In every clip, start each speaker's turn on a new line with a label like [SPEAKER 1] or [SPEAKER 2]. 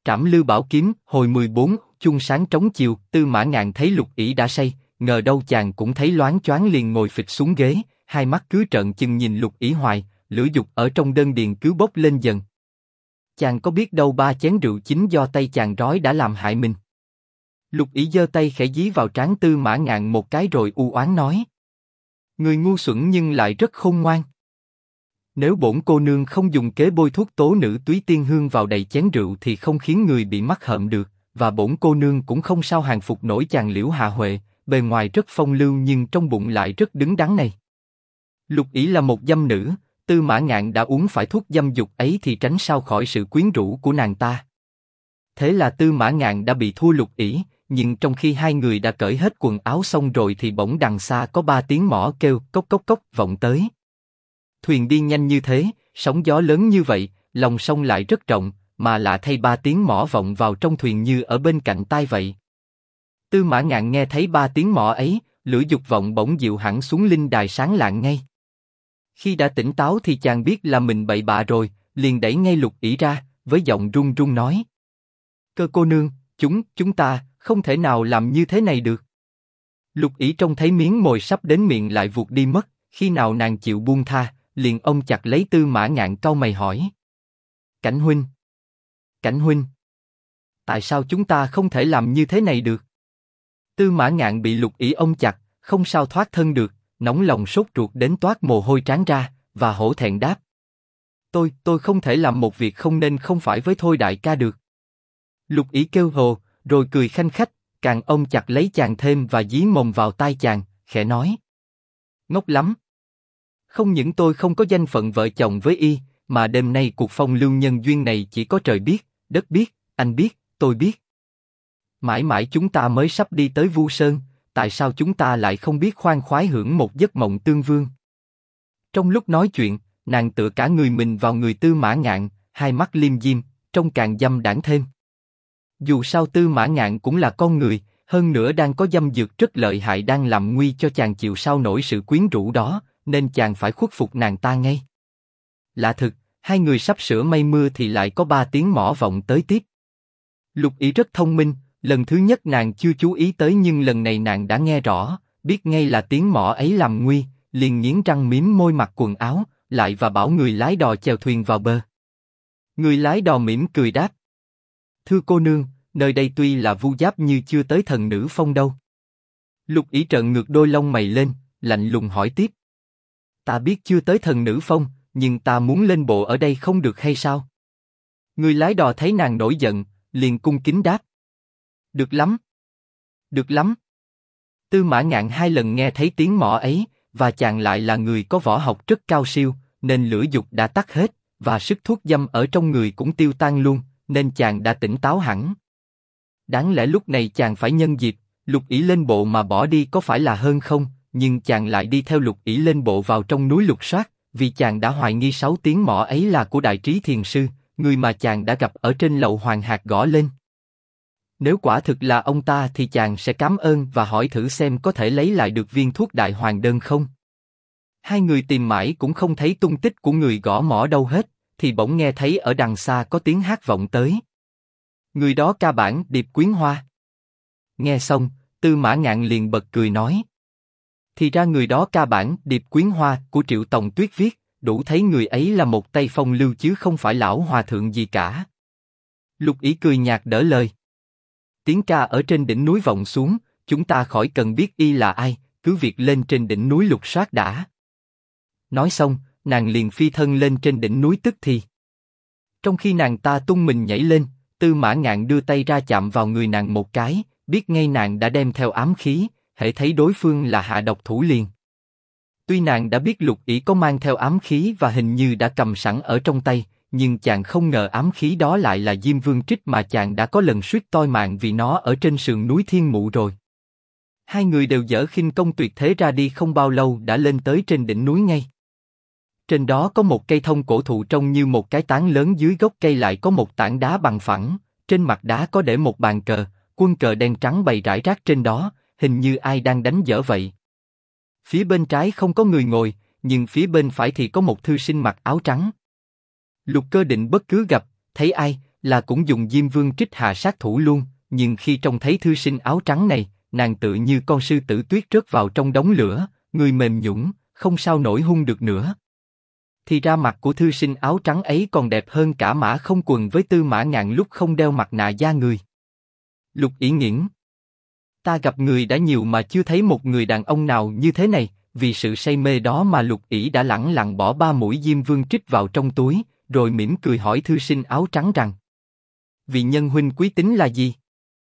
[SPEAKER 1] Trảm Lư Bảo Kiếm, hồi 14, chung sáng trống chiều. Tư Mã Ngạn thấy Lục Ỷ đã say, ngờ đâu chàng cũng thấy loáng choáng liền ngồi phịch xuống ghế, hai mắt cứ trợn trừng nhìn Lục Ỷ hoài, lửa dục ở trong đơn điền cứ bốc lên dần. Chàng có biết đâu 3 chén rượu chính do tay chàng rói đã làm hại mình. Lục Ỷ giơ tay khẽ dí vào trán Tư Mã Ngạn một cái rồi u oán nói: người ngu xuẩn nhưng lại rất khôn ngoan. Nếu bổn cô nương không dùng kế bôi thuốc tố nữ túy tiên hương vào đầy chén rượu thì không khiến người bị mắc hợm được, và bổn cô nương cũng không sao hàng phục nổi chàng Liễu Hạ Huệ, bề ngoài rất phong lưu nhưng trong bụng lại rất đứng đắn này. Lục Ỷ là một dâm nữ, Tư Mã Ngạn đã uống phải thuốc dâm dục ấy thì tránh sao khỏi sự quyến rũ của nàng ta. Thế là Tư Mã Ngạn đã bị thua Lục Ỷ, nhưng trong khi hai người đã cởi hết quần áo xong rồi thì bỗng đằng xa có 3 tiếng mõ kêu cốc cốc cốc vọng tới. Thuyền đi nhanh như thế, sóng gió lớn như vậy, lòng sông lại rất rộng, mà lạ thay 3 tiếng mõ vọng vào trong thuyền như ở bên cạnh tai vậy. Tư Mã Ngạn nghe thấy 3 tiếng mõ ấy, lửa dục vọng bỗng dịu hẳn xuống linh đài sáng lạng ngay. Khi đã tỉnh táo thì chàng biết là mình bậy bạ rồi, liền đẩy ngay Lục Ỷ ra, với giọng run run nói: Cơ cô nương, chúng ta không thể nào làm như thế này được. Lục Ỷ trông thấy miếng mồi sắp đến miệng lại vụt đi mất, khi nào nàng chịu buông tha, liền ôm chặt lấy Tư Mã Ngạn cau mày hỏi: Cảnh huynh, tại sao chúng ta không thể làm như thế này được? Tư Mã Ngạn bị Lục Ỷ ôm chặt, không sao thoát thân được, nóng lòng sốt ruột đến toát mồ hôi trán ra, và hổ thẹn đáp: Tôi không thể làm một việc không nên không phải với Thôi đại ca được. Lục Ỷ kêu hồ, rồi cười khanh khách, càng ôm chặt lấy chàng thêm và dí mồm vào tai chàng, khẽ nói: Ngốc lắm. Không những tôi không có danh phận vợ chồng với y, mà đêm nay cuộc phong lưu nhân duyên này chỉ có trời biết, đất biết, anh biết, tôi biết. Mãi mãi chúng ta mới sắp đi tới Vu Sơn, tại sao chúng ta lại không biết khoan khoái hưởng một giấc mộng tương vương? Trong lúc nói chuyện, nàng tựa cả người mình vào người Tư Mã Ngạn, hai mắt liêm diêm, trông càng dâm đãng thêm. Dù sao Tư Mã Ngạn cũng là con người, hơn nữa đang có dâm dược rất lợi hại đang làm nguy cho chàng chịu sao nổi sự quyến rũ đó, nên chàng phải khuất phục nàng ta ngay. Lạ thực, hai người sắp sửa mây mưa thì lại có 3 tiếng mõ vọng tới tiếp. Lục Ỷ rất thông minh, lần thứ nhất nàng chưa chú ý tới nhưng lần này nàng đã nghe rõ, biết ngay là tiếng mõ ấy làm nguy, liền nghiến răng mím môi mặc quần áo, lại và bảo người lái đò chèo thuyền vào bờ. Người lái đò mỉm cười đáp: Thưa cô nương, nơi đây tuy là Vu Giáp như chưa tới Thần Nữ Phong đâu. Lục Ỷ trợn ngược đôi lông mày lên, lạnh lùng hỏi tiếp: Ta biết chưa tới Thần Nữ Phong, nhưng ta muốn lên bộ ở đây không được hay sao? Người lái đò thấy nàng nổi giận, liền cung kính đáp: Được lắm, được lắm. Tư Mã Ngạn 2 lần nghe thấy tiếng mõ ấy, và chàng lại là người có võ học rất cao siêu, nên lửa dục đã tắt hết, và sức thuốc dâm ở trong người cũng tiêu tan luôn, nên chàng đã tỉnh táo hẳn. Đáng lẽ lúc này chàng phải nhân dịp, Lục Ỷ lên bộ mà bỏ đi có phải là hơn không? Nhưng chàng lại đi theo Lục Ỷ lên bộ vào trong núi lục soát, vì chàng đã hoài nghi 6 tiếng mõ ấy là của Đại Trí Thiền Sư, người mà chàng đã gặp ở trên lậu Hoàng Hạc gõ lên. Nếu quả thực là ông ta thì chàng sẽ cảm ơn và hỏi thử xem có thể lấy lại được viên thuốc Đại Hoàng Đơn không. Hai người tìm mãi cũng không thấy tung tích của người gõ mõ đâu hết, thì bỗng nghe thấy ở đằng xa có tiếng hát vọng tới. Người đó ca bản Điệp Quyến Hoa. Nghe xong, Tư Mã Ngạn liền bật cười nói: Thì ra người đó ca bản Điệp Quyến Hoa của Triệu Tòng Tuyết viết, đủ thấy người ấy là một tay phong lưu chứ không phải lão hòa thượng gì cả. Lục Ỷ cười nhạt đỡ lời: Tiếng ca ở trên đỉnh núi vọng xuống, chúng ta khỏi cần biết y là ai, cứ việc lên trên đỉnh núi lục soát đã. Nói xong, nàng liền phi thân lên trên đỉnh núi tức thì. Trong khi nàng ta tung mình nhảy lên, Tư Mã Ngạn đưa tay ra chạm vào người nàng một cái, biết ngay nàng đã đem theo ám khí, hễ thấy đối phương là hạ độc thủ liền. Tuy nàng đã biết Lục Ỷ có mang theo ám khí và hình như đã cầm sẵn ở trong tay, nhưng chàng không ngờ ám khí đó lại là Diêm Vương Trích mà chàng đã có lần suýt toi mạng vì nó ở trên sườn núi Thiên Mụ rồi. Hai người đều dở khinh công tuyệt thế ra đi không bao lâu đã lên tới trên đỉnh núi ngay. Trên đó có một cây thông cổ thụ trông như một cái tán lớn, dưới gốc cây lại có một tảng đá bằng phẳng, trên mặt đá có để một bàn cờ, quân cờ đen trắng bày rải rác trên đó, hình như ai đang đánh dở vậy. Phía bên trái không có người ngồi, nhưng phía bên phải thì có một thư sinh mặc áo trắng. Lục Cơ định bất cứ gặp, thấy ai, là cũng dùng Diêm Vương Trích hạ sát thủ luôn, nhưng khi trông thấy thư sinh áo trắng này, nàng tự như con sư tử tuyết rớt vào trong đống lửa, người mềm nhũn, không sao nổi hung được nữa. Thì ra mặt của thư sinh áo trắng ấy còn đẹp hơn cả Mã Không Quần với Tư Mã Ngạn lúc không đeo mặt nạ da người. Lục Ỷ nghiến. Ta gặp người đã nhiều mà chưa thấy một người đàn ông nào như thế này, vì sự say mê đó mà Lục Ỷ đã lẳng lặng bỏ 3 mũi Diêm Vương Trích vào trong túi, rồi mỉm cười hỏi thư sinh áo trắng rằng: vị nhân huynh quý tính là gì?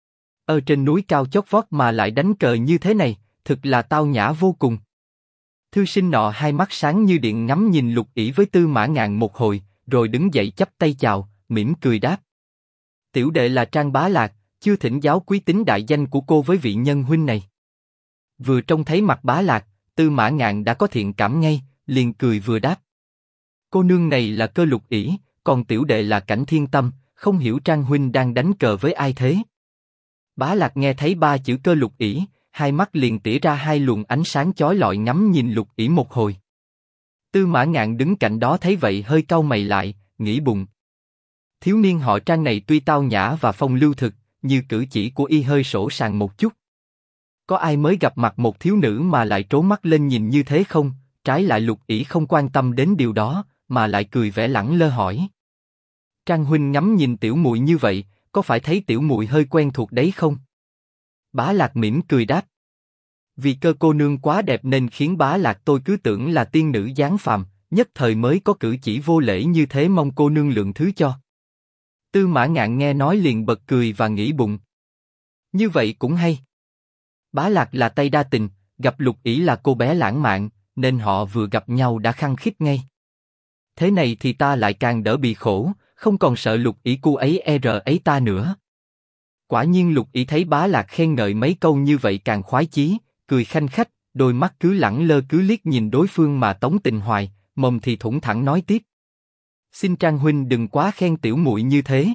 [SPEAKER 1] Ở trên núi cao chót vót mà lại đánh cờ như thế này, thực là tao nhã vô cùng. Thư sinh nọ hai mắt sáng như điện ngắm nhìn Lục Ỷ với Tư Mã Ngạn một hồi, rồi đứng dậy chắp tay chào, mỉm cười đáp: tiểu đệ là Trang Bá Lạc, chưa thỉnh giáo quý tính đại danh của cô với vị nhân huynh này. Vừa trông thấy mặt Bá Lạc, Tư Mã Ngạn đã có thiện cảm ngay, liền cười vừa đáp: cô nương này là Cơ Lục Ỷ, còn tiểu đệ là Cảnh Thiên Tâm, không hiểu Trang huynh đang đánh cờ với ai thế? Bá Lạc nghe thấy 3 chữ Cơ Lục Ỷ, hai mắt liền tỉa ra 2 luồng ánh sáng chói lọi ngắm nhìn Lục Ỷ một hồi. Tư Mã Ngạn đứng cạnh đó thấy vậy hơi cau mày lại, nghĩ bụng: thiếu niên họ Trang này tuy tao nhã và phong lưu thực, như cử chỉ của y hơi sỗ sàng một chút. Có ai mới gặp mặt một thiếu nữ mà lại trố mắt lên nhìn như thế không? Trái lại Lục Ỷ không quan tâm đến điều đó, mà lại cười vẻ lẳng lơ hỏi: Trang huynh ngắm nhìn tiểu muội như vậy, có phải thấy tiểu muội hơi quen thuộc đấy không? Bá Lạc mỉm cười đáp: vì Cơ cô nương quá đẹp nên khiến Bá Lạc tôi cứ tưởng là tiên nữ giáng phàm, nhất thời mới có cử chỉ vô lễ như thế, mong cô nương lượng thứ cho. Tư Mã Ngạn nghe nói liền bật cười và nghĩ bụng: như vậy cũng hay. Bá Lạc là Tây đa tình, gặp Lục Ỷ là cô bé lãng mạn, nên họ vừa gặp nhau đã khăng khít ngay. Thế này thì ta lại càng đỡ bị khổ, không còn sợ Lục Ỷ cô ấy ấy ta nữa. Quả nhiên Lục Ỷ thấy Bá Lạc khen ngợi mấy câu như vậy càng khoái chí, cười khanh khách, đôi mắt cứ lẳng lơ cứ liếc nhìn đối phương mà tống tình hoài, mồm thì thủng thẳng nói tiếp: xin Trang huynh đừng quá khen tiểu muội như thế.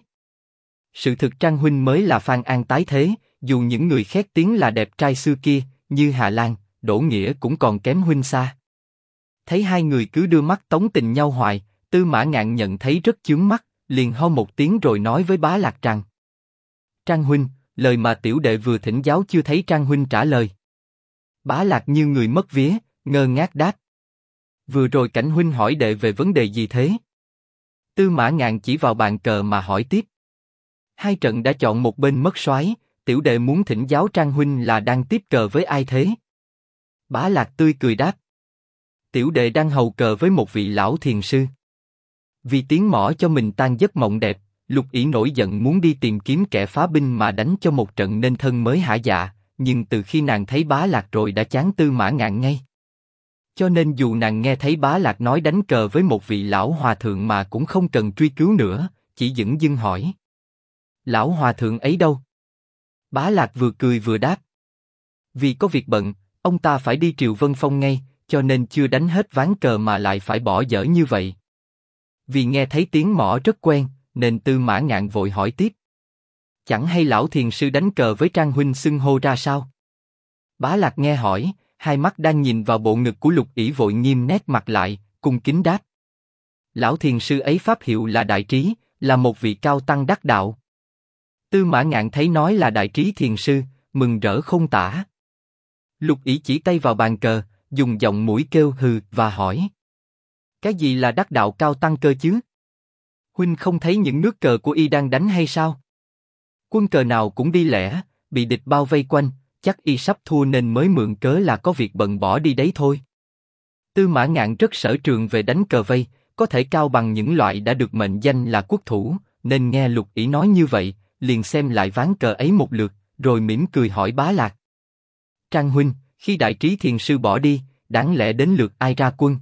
[SPEAKER 1] Sự thực Trang huynh mới là Phan An tái thế, dù những người khét tiếng là đẹp trai xưa kia, như Hà Lan, Đỗ Nghĩa cũng còn kém huynh xa. Thấy hai người cứ đưa mắt tống tình nhau hoài, Tư Mã Ngạn nhận thấy rất chướng mắt, liền ho một tiếng rồi nói với Bá Lạc rằng: Trang huynh, lời mà tiểu đệ vừa thỉnh giáo chưa thấy Trang huynh trả lời. Bá Lạc như người mất vía, ngơ ngác đáp: vừa rồi Cảnh huynh hỏi đệ về vấn đề gì thế? Tư Mã Ngạn chỉ vào bàn cờ mà hỏi tiếp: hai trận đã chọn một bên mất soái, tiểu đệ muốn thỉnh giáo Trang huynh là đang tiếp cờ với ai thế? Bá Lạc tươi cười đáp: tiểu đệ đang hầu cờ với một vị lão thiền sư. Vì tiếng mỏ cho mình tan giấc mộng đẹp, Lục Ỷ nổi giận muốn đi tìm kiếm kẻ phá binh mà đánh cho một trận nên thân mới hả dạ, nhưng từ khi nàng thấy Bá Lạc rồi đã chán Tư Mã Ngạn ngay. Cho nên dù nàng nghe thấy Bá Lạc nói đánh cờ với một vị lão hòa thượng mà cũng không cần truy cứu nữa, chỉ dửng dưng hỏi: lão hòa thượng ấy đâu? Bá Lạc vừa cười vừa đáp: vì có việc bận, ông ta phải đi Triều Vân Phong ngay, cho nên chưa đánh hết ván cờ mà lại phải bỏ dở như vậy. Vì nghe thấy tiếng mõ rất quen, nên Tư Mã Ngạn vội hỏi tiếp: chẳng hay lão thiền sư đánh cờ với Trang huynh xưng hô ra sao? Bá Lạc nghe hỏi, hai mắt đang nhìn vào bộ ngực của Lục Ỷ vội nghiêm nét mặt lại, cung kính đáp: lão thiền sư ấy pháp hiệu là Đại Trí, là một vị cao tăng đắc đạo. Tư Mã Ngạn thấy nói là Đại Trí thiền sư, mừng rỡ không tả. Lục Ỷ chỉ tay vào bàn cờ, dùng giọng mũi kêu hừ và hỏi: cái gì là đắc đạo cao tăng cơ chứ? Huynh không thấy những nước cờ của y đang đánh hay sao? Quân cờ nào cũng đi lẻ, bị địch bao vây quanh, chắc y sắp thua nên mới mượn cớ là có việc bận bỏ đi đấy thôi. Tư Mã Ngạn rất sở trường về đánh cờ vây, có thể cao bằng những loại đã được mệnh danh là quốc thủ, nên nghe Lục Ỷ nói như vậy, liền xem lại ván cờ ấy một lượt, rồi mỉm cười hỏi Bá Lạc: Trang huynh, khi Đại Trí thiền sư bỏ đi, đáng lẽ đến lượt ai ra quân?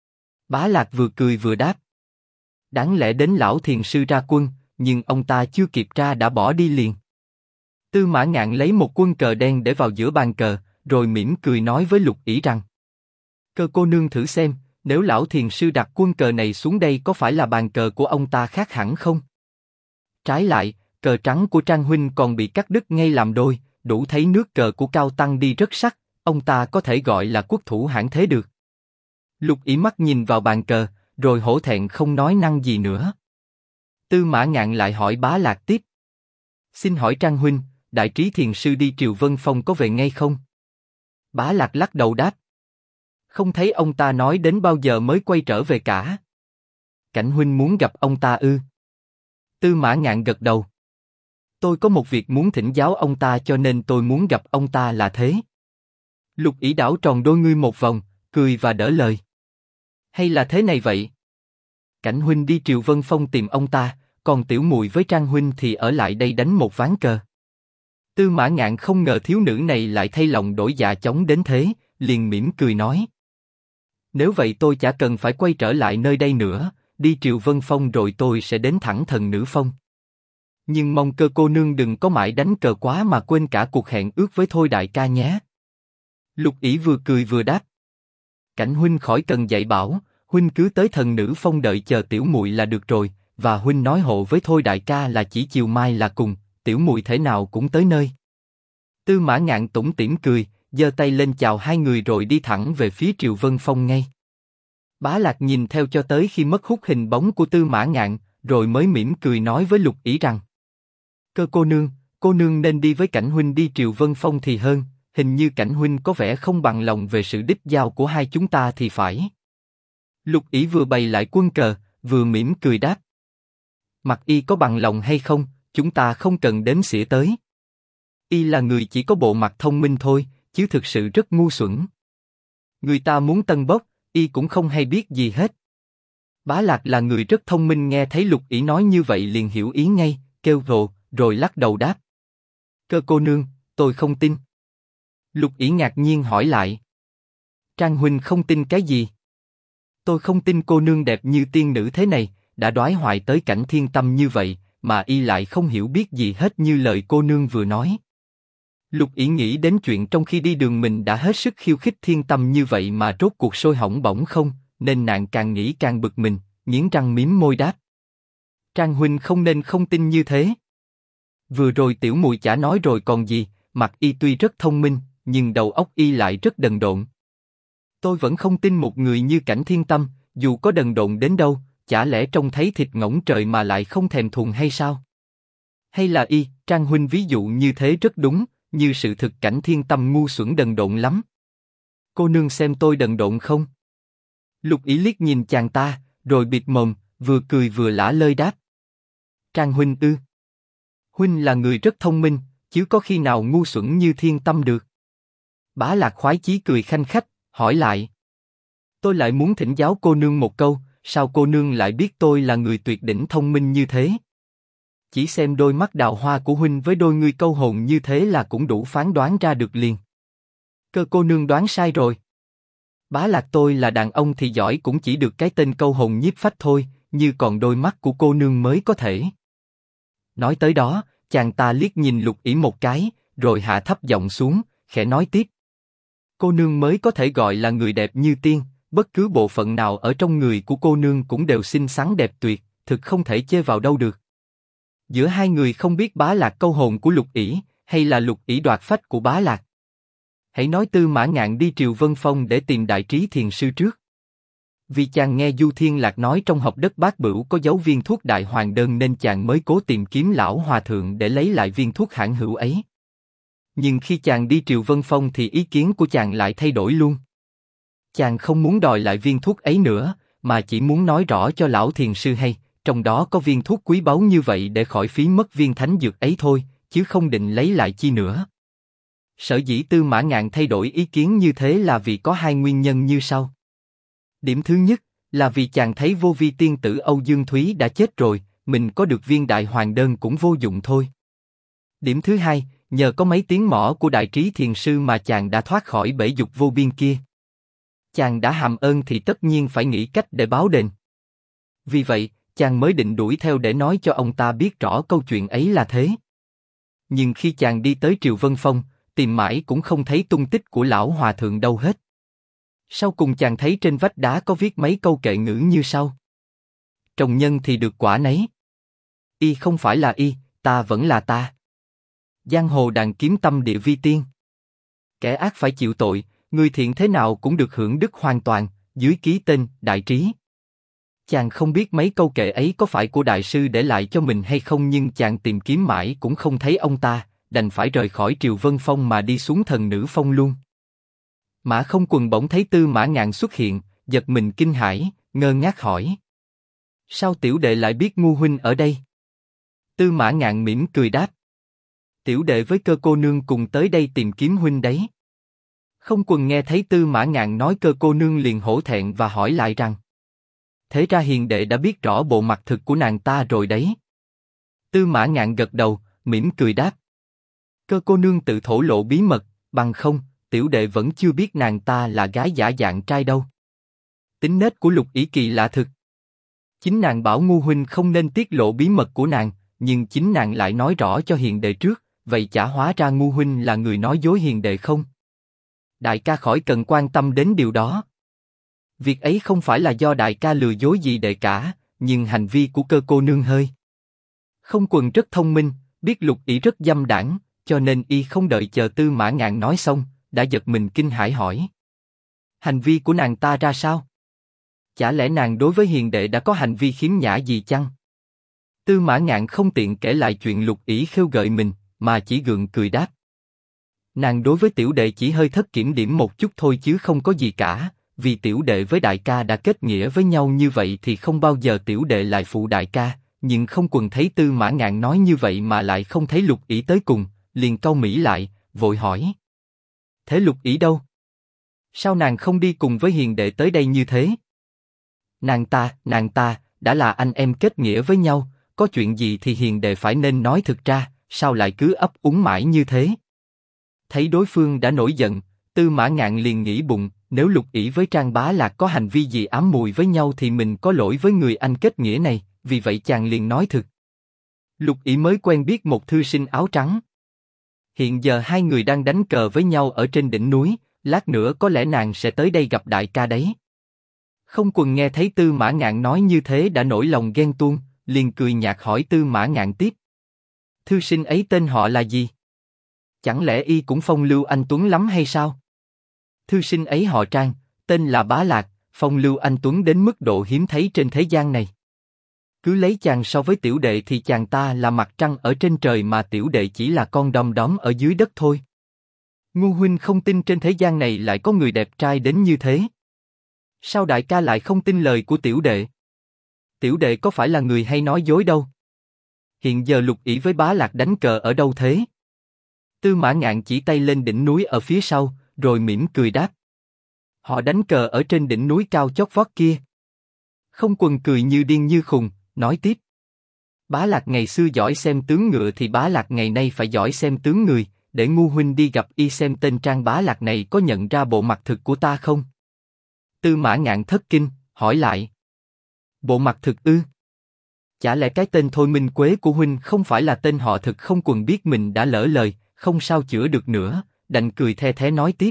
[SPEAKER 1] Bá Lạc vừa cười vừa đáp: đáng lẽ đến lão thiền sư ra quân, nhưng ông ta chưa kịp ra đã bỏ đi liền. Tư Mã Ngạn lấy một quân cờ đen để vào giữa bàn cờ, rồi mỉm cười nói với Lục Ỷ rằng: Cơ cô nương thử xem, nếu lão thiền sư đặt quân cờ này xuống đây có phải là bàn cờ của ông ta khác hẳn không? Trái lại, cờ trắng của Trang huynh còn bị cắt đứt ngay làm đôi, đủ thấy nước cờ của cao tăng đi rất sắc, ông ta có thể gọi là quốc thủ hạng thế được. Lục Ỷ mắt nhìn vào bàn cờ, rồi hổ thẹn không nói năng gì nữa. Tư Mã Ngạn lại hỏi Bá Lạc tiếp. Xin hỏi Trang huynh, đại trí thiền sư đi Triều Vân Phong có về ngay không? Bá Lạc lắc đầu đáp. Không thấy ông ta nói đến bao giờ mới quay trở về cả. Cảnh huynh muốn gặp ông ta ư? Tư Mã Ngạn gật đầu. Tôi có một việc muốn thỉnh giáo ông ta cho nên tôi muốn gặp ông ta là thế. Lục Ỷ đảo tròn đôi ngươi một vòng, cười và đỡ lời. Hay là thế này vậy? Cảnh huynh đi Triều Vân Phong tìm ông ta, còn tiểu muội với Trang huynh thì ở lại đây đánh một ván cờ. Tư Mã Ngạn không ngờ thiếu nữ này lại thay lòng đổi dạ chóng đến thế, liền mỉm cười nói. Nếu vậy tôi chả cần phải quay trở lại nơi đây nữa, đi Triều Vân Phong rồi tôi sẽ đến thẳng Thần Nữ Phong. Nhưng mong Cơ cô nương đừng có mãi đánh cờ quá mà quên cả cuộc hẹn ước với Thôi đại ca nhé. Lục Ỷ vừa cười vừa đáp. Cảnh huynh khỏi cần dạy bảo, huynh cứ tới Thần Nữ Phong đợi chờ tiểu muội là được rồi, và huynh nói hộ với Thôi đại ca là chỉ chiều mai là cùng, tiểu muội thể nào cũng tới nơi. Tư Mã Ngạn tủm tỉm cười, giơ tay lên chào hai người rồi đi thẳng về phía Triều Vân Phong ngay. Bá Lạc nhìn theo cho tới khi mất hút hình bóng của Tư Mã Ngạn, rồi mới mỉm cười nói với Lục Ỷ rằng: Cơ cô nương nên đi với Cảnh huynh đi Triều Vân Phong thì hơn. Hình như Cảnh huynh có vẻ không bằng lòng về sự đích giao của hai chúng ta thì phải. Lục Ỷ vừa bày lại quân cờ, vừa mỉm cười đáp: Mặc y có bằng lòng hay không, chúng ta không cần đếm xỉa tới. Y là người chỉ có bộ mặt thông minh thôi, chứ thực sự rất ngu xuẩn. Người ta muốn tân bốc, y cũng không hay biết gì hết. Bá Lạc là người rất thông minh, nghe thấy Lục Ỷ nói như vậy liền hiểu ý ngay, kêu rồ, rồi lắc đầu đáp: Cơ cô nương, tôi không tin. Lục Ỷ ngạc nhiên hỏi lại: Trang huynh không tin cái gì? Tôi không tin cô nương đẹp như tiên nữ thế này, đã đoái hoài tới Cảnh Thiên Tâm như vậy, mà y lại không hiểu biết gì hết như lời cô nương vừa nói. Lục Ỷ nghĩ đến chuyện trong khi đi đường mình đã hết sức khiêu khích Thiên Tâm như vậy mà rốt cuộc sôi hỏng bỏng không, nên nàng càng nghĩ càng bực mình, nghiến răng mím môi đáp: Trang huynh không nên không tin như thế. Vừa rồi tiểu muội chả nói rồi còn gì, mặt y tuy rất thông minh, nhưng đầu óc y lại rất đần độn. Tôi vẫn không tin một người như Cảnh Thiên Tâm, dù có đần độn đến đâu, chả lẽ trông thấy thịt ngỗng trời mà lại không thèm thuồng hay sao? Hay là y, Trang huynh ví dụ như thế rất đúng, như sự thực Cảnh Thiên Tâm ngu xuẩn đần độn lắm. Cô nương xem tôi đần độn không? Lục Ỷ liếc nhìn chàng ta, rồi bịt mồm, vừa cười vừa lả lơi đáp: Trang huynh ư? Huynh là người rất thông minh, chứ có khi nào ngu xuẩn như Thiên Tâm được. Bá Lạc khoái chí cười khanh khách, hỏi lại: Tôi lại muốn thỉnh giáo cô nương một câu, sao cô nương lại biết tôi là người tuyệt đỉnh thông minh như thế? Chỉ xem đôi mắt đào hoa của huynh với đôi ngươi câu hồn như thế là cũng đủ phán đoán ra được liền. Cơ cô nương đoán sai rồi. Bá Lạc, tôi là đàn ông thì giỏi cũng chỉ được cái tên câu hồn nhiếp phách thôi, như còn đôi mắt của cô nương mới có thể. Nói tới đó, chàng ta liếc nhìn Lục Ỷ một cái, rồi hạ thấp giọng xuống, khẽ nói tiếp: Cô nương mới có thể gọi là người đẹp như tiên, bất cứ bộ phận nào ở trong người của cô nương cũng đều xinh xắn đẹp tuyệt, thực không thể chê vào đâu được. Giữa hai người không biết Bá Lạc câu hồn của Lục Ỷ, hay là Lục Ỷ đoạt phách của Bá Lạc. Hãy nói Tư Mã Ngạn đi Triều Vân Phong để tìm đại trí thiền sư trước. Vì chàng nghe Du Thiên Lạc nói trong hộp đất bát bửu có dấu viên thuốc đại hoàng đơn nên chàng mới cố tìm kiếm lão hòa thượng để lấy lại viên thuốc hãn hữu ấy. Nhưng khi chàng đi Triều Vân Phong thì ý kiến của chàng lại thay đổi luôn. Chàng không muốn đòi lại viên thuốc ấy nữa, mà chỉ muốn nói rõ cho lão thiền sư hay, trong đó có viên thuốc quý báu như vậy để khỏi phí mất viên thánh dược ấy thôi, chứ không định lấy lại chi nữa. Sở dĩ Tư Mã Ngạn thay đổi ý kiến như thế là vì có hai nguyên nhân như sau. Điểm thứ nhất là vì chàng thấy vô vi tiên tử Âu Dương Thúy đã chết rồi, mình có được viên đại hoàng đơn cũng vô dụng thôi. Điểm thứ hai, nhờ có mấy tiếng mõ của đại trí thiền sư mà chàng đã thoát khỏi bể dục vô biên kia. Chàng đã hàm ơn thì tất nhiên phải nghĩ cách để báo đền. Vì vậy, chàng mới định đuổi theo để nói cho ông ta biết rõ câu chuyện ấy là thế. Nhưng khi chàng đi tới Triều Vân Phong, tìm mãi cũng không thấy tung tích của lão hòa thượng đâu hết. Sau cùng chàng thấy trên vách đá có viết mấy câu kệ ngữ như sau: Trồng nhân thì được quả nấy. Y không phải là y, ta vẫn là ta. Giang hồ đàn kiếm tâm địa vi tiên. Kẻ ác phải chịu tội, người thiện thế nào cũng được hưởng đức hoàn toàn, dưới ký tên Đại Trí. Chàng không biết mấy câu kệ ấy có phải của đại sư để lại cho mình hay không, nhưng chàng tìm kiếm mãi cũng không thấy ông ta, đành phải rời khỏi Triều Vân Phong mà đi xuống Thần Nữ Phong luôn. Mã Không Quần bỗng thấy Tư Mã Ngạn xuất hiện, giật mình kinh hãi, ngơ ngác hỏi: sao tiểu đệ lại biết ngu huynh ở đây? Tư Mã Ngạn mỉm cười đáp: tiểu đệ với Cơ cô nương cùng tới đây tìm kiếm huynh đấy. Không Quần nghe thấy Tư Mã Ngạn nói Cơ cô nương liền hổ thẹn và hỏi lại rằng: thế ra hiền đệ đã biết rõ bộ mặt thực của nàng ta rồi đấy. Tư Mã Ngạn gật đầu, mỉm cười đáp: Cơ cô nương tự thổ lộ bí mật, bằng không, tiểu đệ vẫn chưa biết nàng ta là gái giả dạng trai đâu. Tính nết của Lục Ỷ kỳ lạ thực. Chính nàng bảo ngu huynh không nên tiết lộ bí mật của nàng, nhưng chính nàng lại nói rõ cho hiền đệ trước, vậy chả hóa ra ngu huynh là người nói dối hiền đệ không? Đại ca khỏi cần quan tâm đến điều đó. Việc ấy không phải là do đại ca lừa dối gì đệ cả, nhưng hành vi của Cơ cô nương hơi. Không Quần rất thông minh, biết Lục Ỷ rất dâm đãng, cho nên y không đợi chờ Tư Mã Ngạn nói xong, đã giật mình kinh hãi hỏi: hành vi của nàng ta ra sao? Chả lẽ nàng đối với hiền đệ đã có hành vi khiếm nhã gì chăng? Tư Mã Ngạn không tiện kể lại chuyện Lục Ỷ khêu gợi mình, mà chỉ gượng cười đáp: nàng đối với tiểu đệ chỉ hơi thất kiểm điểm một chút thôi chứ không có gì cả, vì tiểu đệ với đại ca đã kết nghĩa với nhau như vậy thì không bao giờ tiểu đệ lại phụ đại ca. Nhưng Không Quần thấy Tư Mã Ngạn nói như vậy mà lại không thấy Lục Ỷ tới cùng, liền cau mĩ lại, vội hỏi: thế Lục Ỷ đâu? Sao nàng không đi cùng với hiền đệ tới đây như thế? Nàng ta, đã là anh em kết nghĩa với nhau, có chuyện gì thì hiền đệ phải nên nói thực ra, sao lại cứ ấp úng mãi như thế? Thấy đối phương đã nổi giận, Tư Mã Ngạn liền nghĩ bụng, nếu Lục Ỷ với Trang Bá Lạc có hành vi gì ám mùi với nhau thì mình có lỗi với người anh kết nghĩa này, vì vậy chàng liền nói thực. Lục Ỷ mới quen biết một thư sinh áo trắng. Hiện giờ hai người đang đánh cờ với nhau ở trên đỉnh núi, lát nữa có lẽ nàng sẽ tới đây gặp đại ca đấy. Không Quần nghe thấy Tư Mã Ngạn nói như thế đã nổi lòng ghen tuông, liền cười nhạt hỏi Tư Mã Ngạn tiếp: thư sinh ấy tên họ là gì? Chẳng lẽ y cũng phong lưu anh tuấn lắm hay sao? Thư sinh ấy họ Trang, tên là Bá Lạc, phong lưu anh tuấn đến mức độ hiếm thấy trên thế gian này. Cứ lấy chàng so với tiểu đệ thì chàng ta là mặt trăng ở trên trời mà tiểu đệ chỉ là con đom đóm ở dưới đất thôi. Ngu huynh không tin trên thế gian này lại có người đẹp trai đến như thế. Sao đại ca lại không tin lời của tiểu đệ? Tiểu đệ có phải là người hay nói dối đâu. Hiện giờ Lục Ỷ với Bá Lạc đánh cờ ở đâu thế? Tư Mã Ngạn chỉ tay lên đỉnh núi ở phía sau, rồi mỉm cười đáp: họ đánh cờ ở trên đỉnh núi cao chót vót kia. Không Quần cười như điên như khùng, nói tiếp: Bá Lạc ngày xưa giỏi xem tướng ngựa thì Bá Lạc ngày nay phải giỏi xem tướng người, để ngu huynh đi gặp y xem tên Trang Bá Lạc này có nhận ra bộ mặt thực của ta không? Tư Mã Ngạn thất kinh, hỏi lại: bộ mặt thực ư? Chả lẽ cái tên Thôi Minh Quế của huynh không phải là tên họ thực? Không Quần biết mình đã lỡ lời, không sao chữa được nữa, đành cười the thé nói tiếp: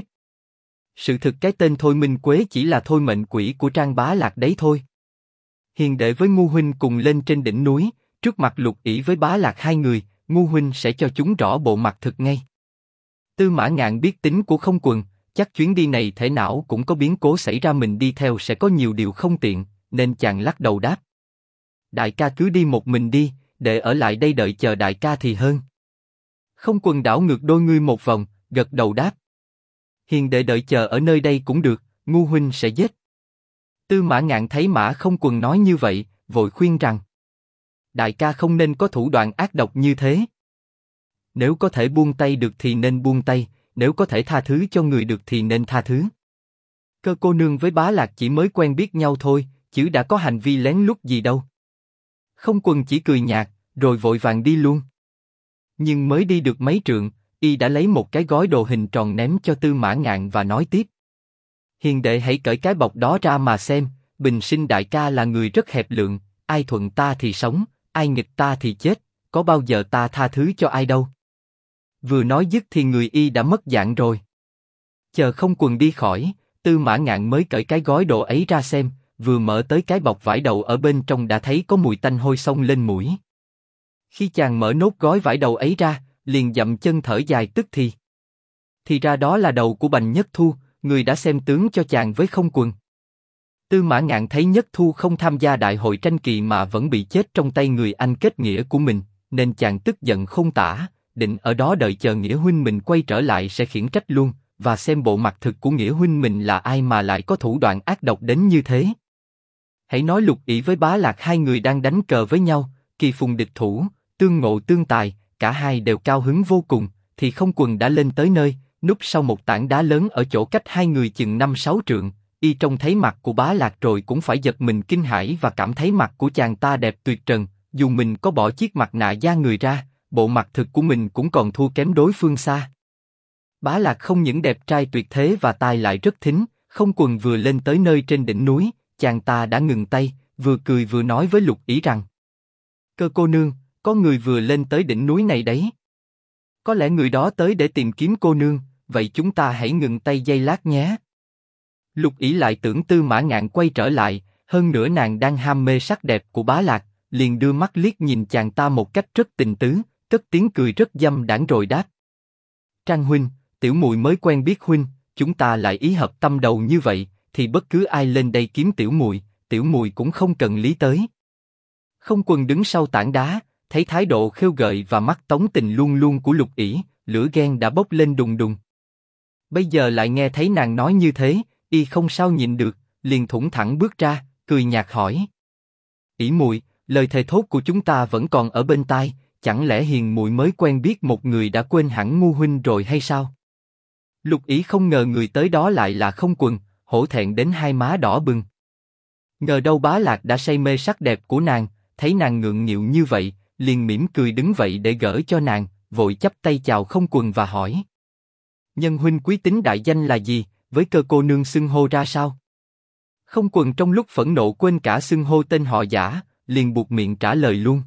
[SPEAKER 1] sự thực cái tên Thôi Minh Quế chỉ là thôi mệnh quỷ của Trang Bá Lạc đấy thôi. Hiền đệ với ngu huynh cùng lên trên đỉnh núi, trước mặt Lục Ỷ với Bá Lạc hai người, ngu huynh sẽ cho chúng rõ bộ mặt thực ngay. Tư Mã Ngạn biết tính của Không Quần, chắc chuyến đi này thể nào cũng có biến cố xảy ra, mình đi theo sẽ có nhiều điều không tiện, nên chàng lắc đầu đáp: đại ca cứ đi một mình đi, để ở lại đây đợi chờ đại ca thì hơn. Không Quần đảo ngược đôi ngươi một vòng, gật đầu đáp: hiền đệ đợi chờ ở nơi đây cũng được, ngu huynh sẽ giết. Tư Mã Ngạn thấy Mã Không Quần nói như vậy, vội khuyên rằng: đại ca không nên có thủ đoạn ác độc như thế. Nếu có thể buông tay được thì nên buông tay, nếu có thể tha thứ cho người được thì nên tha thứ. Cơ cô nương với Bá Lạc chỉ mới quen biết nhau thôi, chứ đã có hành vi lén lút gì đâu. Không Quần chỉ cười nhạt, rồi vội vàng đi luôn. Nhưng mới đi được mấy trượng, y đã lấy một cái gói đồ hình tròn ném cho Tư Mã Ngạn và nói tiếp: hiền đệ hãy cởi cái bọc đó ra mà xem, bình sinh đại ca là người rất hẹp lượng, ai thuận ta thì sống, ai nghịch ta thì chết, có bao giờ ta tha thứ cho ai đâu. Vừa nói dứt thì người y đã mất dạng rồi. Chờ Không Quần đi khỏi, Tư Mã Ngạn mới cởi cái gói đồ ấy ra xem, vừa mở tới cái bọc vải đầu ở bên trong đã thấy có mùi tanh hôi xông lên mũi. Khi chàng mở nốt gói vải đầu ấy ra, liền dậm chân thở dài tức thì ra đó là đầu của Bành Nhất Thu, người đã xem tướng cho chàng với Không Quần. Tư Mã Ngạn thấy Nhất Thu không tham gia đại hội tranh kỳ mà vẫn bị chết trong tay người anh kết nghĩa của mình, nên chàng tức giận không tả, định ở đó đợi chờ nghĩa huynh mình quay trở lại sẽ khiển trách luôn, và xem bộ mặt thực của nghĩa huynh mình là ai mà lại có thủ đoạn ác độc đến như thế. Hãy nói Lục Ỷ với Bá Lạc hai người đang đánh cờ với nhau, kỳ phùng địch thủ, tương ngộ tương tài, cả hai đều cao hứng vô cùng, thì Không Quần đã lên tới nơi, núp sau một tảng đá lớn ở chỗ cách hai người chừng 5-6 trượng. Y trông thấy mặt của Bá Lạc rồi cũng phải giật mình kinh hãi và cảm thấy mặt của chàng ta đẹp tuyệt trần, dù mình có bỏ chiếc mặt nạ da người ra, bộ mặt thực của mình cũng còn thua kém đối phương xa. Bá Lạc không những đẹp trai tuyệt thế và tai lại rất thính, Không Quần vừa lên tới nơi trên đỉnh núi, chàng ta đã ngừng tay, vừa cười vừa nói với Lục Ỷ rằng: Cơ cô nương, có người vừa lên tới đỉnh núi này đấy. Có lẽ người đó tới để tìm kiếm cô nương, vậy chúng ta hãy ngừng tay giây lát nhé. Lục Ỷ lại tưởng Tư Mã Ngạn quay trở lại, hơn nữa nàng đang ham mê sắc đẹp của Bá Lạc, liền đưa mắt liếc nhìn chàng ta một cách rất tình tứ, cất tiếng cười rất dâm đãng rồi đáp: Trang huynh, tiểu muội mới quen biết huynh, chúng ta lại ý hợp tâm đầu như vậy, thì bất cứ ai lên đây kiếm tiểu muội cũng không cần lý tới. Không Quần đứng sau tảng đá, thấy thái độ khêu gợi và mắt tống tình luôn luôn của Lục Ỷ, lửa ghen đã bốc lên đùng đùng. Bây giờ lại nghe thấy nàng nói như thế, y không sao nhịn được, liền thủng thẳng bước ra, cười nhạt hỏi: Ỷ muội, lời thề thốt của chúng ta vẫn còn ở bên tai, chẳng lẽ hiền muội mới quen biết một người đã quên hẳn ngu huynh rồi hay sao? Lục Ỷ không ngờ người tới đó lại là Không Quần, hổ thẹn đến hai má đỏ bừng. Ngờ đâu Bá Lạc đã say mê sắc đẹp của nàng, thấy nàng ngượng nghịu như vậy, liền mỉm cười đứng vậy để gỡ cho nàng, vội chắp tay chào Không Quần và hỏi: Nhân huynh quý tính đại danh là gì, với Cơ cô nương xưng hô ra sao? Không Quần trong lúc phẫn nộ quên cả xưng hô tên họ giả, liền buột miệng trả lời luôn: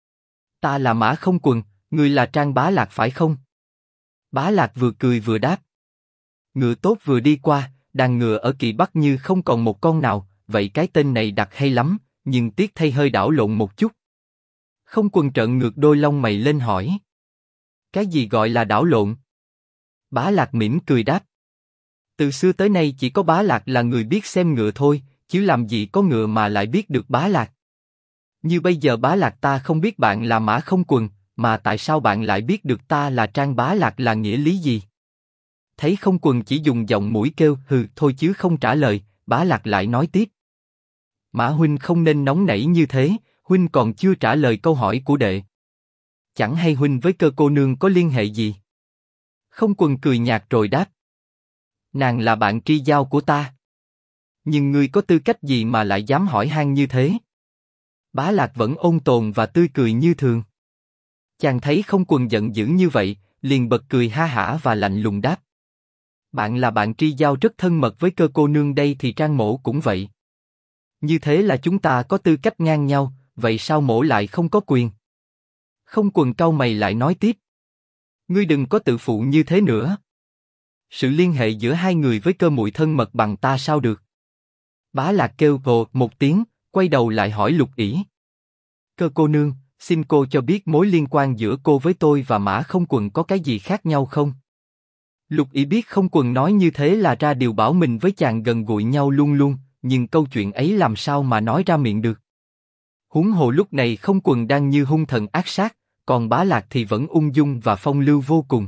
[SPEAKER 1] Ta là Mã Không Quần, người là Trang Bá Lạc phải không? Bá Lạc vừa cười vừa đáp: Ngựa tốt vừa đi qua, đàn ngựa ở Kỳ Bắc như không còn một con nào, vậy cái tên này đặt hay lắm, nhưng tiếc thay hơi đảo lộn một chút. Không Quần trợn ngược đôi lông mày lên hỏi: Cái gì gọi là đảo lộn? Bá Lạc mỉm cười đáp: Từ xưa tới nay chỉ có Bá Lạc là người biết xem ngựa thôi, chứ làm gì có ngựa mà lại biết được Bá Lạc. Như bây giờ Bá Lạc ta không biết bạn là Mã Không Quần, mà tại sao bạn lại biết được ta là Trang Bá Lạc là nghĩa lý gì? Thấy Không Quần chỉ dùng giọng mũi kêu hừ thôi chứ không trả lời, Bá Lạc lại nói tiếp: Mã huynh không nên nóng nảy như thế, huynh còn chưa trả lời câu hỏi của đệ. Chẳng hay huynh với Cơ cô nương có liên hệ gì? Không Quần cười nhạt rồi đáp: Nàng là bạn tri giao của ta. Nhưng ngươi có tư cách gì mà lại dám hỏi han như thế? Bá Lạc vẫn ôn tồn và tươi cười như thường. Chàng thấy Không Quần giận dữ như vậy, liền bật cười ha hả và lạnh lùng đáp: Bạn là bạn tri giao rất thân mật với Cơ cô nương đây thì Trang mỗ cũng vậy. Như thế là chúng ta có tư cách ngang nhau, vậy sao mỗ lại không có quyền? Không Quần cau mày lại nói tiếp: Ngươi đừng có tự phụ như thế nữa. Sự liên hệ giữa hai người với Cơ muội thân mật bằng ta sao được? Bá Lạc kêu ồ một tiếng, quay đầu lại hỏi Lục Ỷ: Cơ cô nương, xin cô cho biết mối liên quan giữa cô với tôi và Mã Không Quần có cái gì khác nhau không? Lục Ỷ biết Không Quần nói như thế là ra điều bảo mình với chàng gần gũi nhau luôn luôn, nhưng câu chuyện ấy làm sao mà nói ra miệng được? Huống hồ lúc này Không Quần đang như hung thần ác sát, còn Bá Lạc thì vẫn ung dung và phong lưu vô cùng.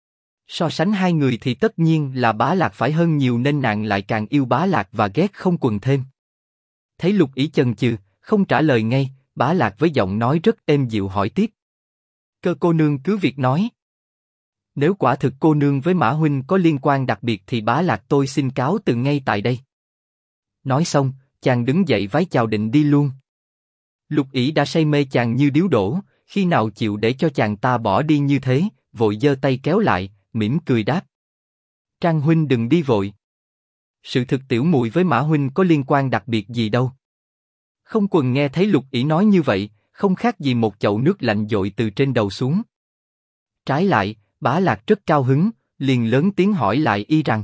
[SPEAKER 1] So sánh hai người thì tất nhiên là Bá Lạc phải hơn nhiều nên nàng lại càng yêu Bá Lạc và ghét Không Quần thêm. Thấy Lục Ỷ chần chừ, không trả lời ngay, Bá Lạc với giọng nói rất êm dịu hỏi tiếp: Cơ cô nương cứ việc nói. Nếu quả thực cô nương với Mã huynh có liên quan đặc biệt thì Bá Lạc tôi xin cáo từ ngay tại đây. Nói xong, chàng đứng dậy vái chào định đi luôn. Lục Ỷ đã say mê chàng như điếu đổ, khi nào chịu để cho chàng ta bỏ đi như thế, vội giơ tay kéo lại, mỉm cười đáp: Trang huynh đừng đi vội. Sự thực tiểu muội với Mã huynh có liên quan đặc biệt gì đâu. Không Quần nghe thấy Lục Ỷ nói như vậy, không khác gì một chậu nước lạnh dội từ trên đầu xuống. Trái lại, Bá Lạc rất cao hứng, liền lớn tiếng hỏi lại y rằng: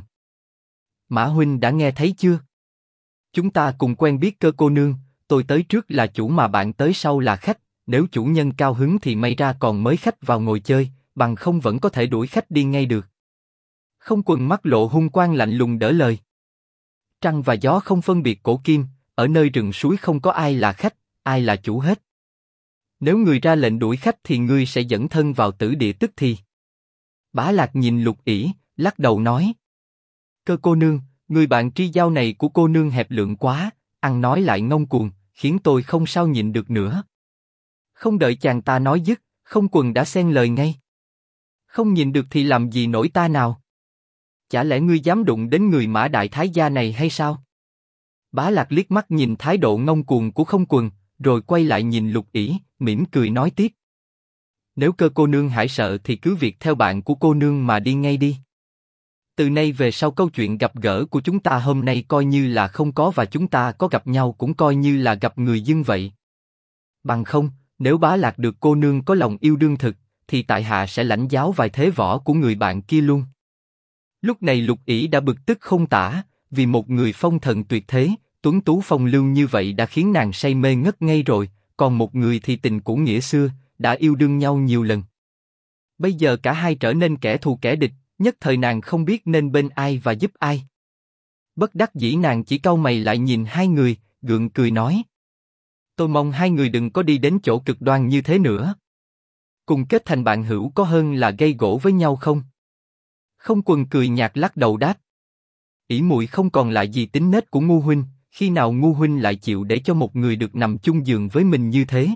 [SPEAKER 1] Mã huynh đã nghe thấy chưa? Chúng ta cùng quen biết Cơ cô nương, tôi tới trước là chủ mà bạn tới sau là khách, nếu chủ nhân cao hứng thì may ra còn mới khách vào ngồi chơi, bằng không vẫn có thể đuổi khách đi ngay được. Không Quần mắt lộ hung quang lạnh lùng đỡ lời. trăng và gió không phân biệt cổ kim, ở nơi rừng suối không có ai là khách, ai là chủ hết. Nếu người ra lệnh đuổi khách thì ngươi sẽ dẫn thân vào tử địa tức thì. Bá Lạc nhìn Lục Ỷ, lắc đầu nói. Cơ cô nương, người bạn tri giao này của cô nương hẹp lượng quá, ăn nói lại ngông cuồng, khiến tôi không sao nhịn được nữa. Không đợi chàng ta nói dứt, Không Quần đã xen lời ngay. Không nhìn được thì làm gì nổi ta nào? Chả lẽ ngươi dám đụng đến người Mã Đại Thái gia này hay sao? Bá Lạc liếc mắt nhìn thái độ ngông cuồng của Không Quần, rồi quay lại nhìn Lục Ỷ, mỉm cười nói tiếp. Nếu Cơ cô nương hãi sợ thì cứ việc theo bạn của cô nương mà đi ngay đi. Từ nay về sau câu chuyện gặp gỡ của chúng ta hôm nay coi như là không có và chúng ta có gặp nhau cũng coi như là gặp người dưng vậy. Bằng không, nếu Bá Lạc được cô nương có lòng yêu đương thực, thì tại hạ sẽ lãnh giáo vài thế võ của người bạn kia luôn. Lúc này Lục Ỷ đã bực tức không tả, vì một người phong thần tuyệt thế, tuấn tú phong lưu như vậy đã khiến nàng say mê ngất ngây rồi, còn một người thì tình cũ nghĩa xưa, đã yêu đương nhau nhiều lần. Bây giờ cả hai trở nên kẻ thù kẻ địch, nhất thời nàng không biết nên bên ai và giúp ai. Bất đắc dĩ nàng chỉ cau mày lại nhìn hai người, gượng cười nói. Tôi mong hai người đừng có đi đến chỗ cực đoan như thế nữa. Cùng kết thành bạn hữu có hơn là gây gổ với nhau không? Không Quần cười nhạt lắc đầu đáp. Ỷ muội không còn lại gì tính nết của Ngu huynh, khi nào Ngu huynh lại chịu để cho một người được nằm chung giường với mình như thế?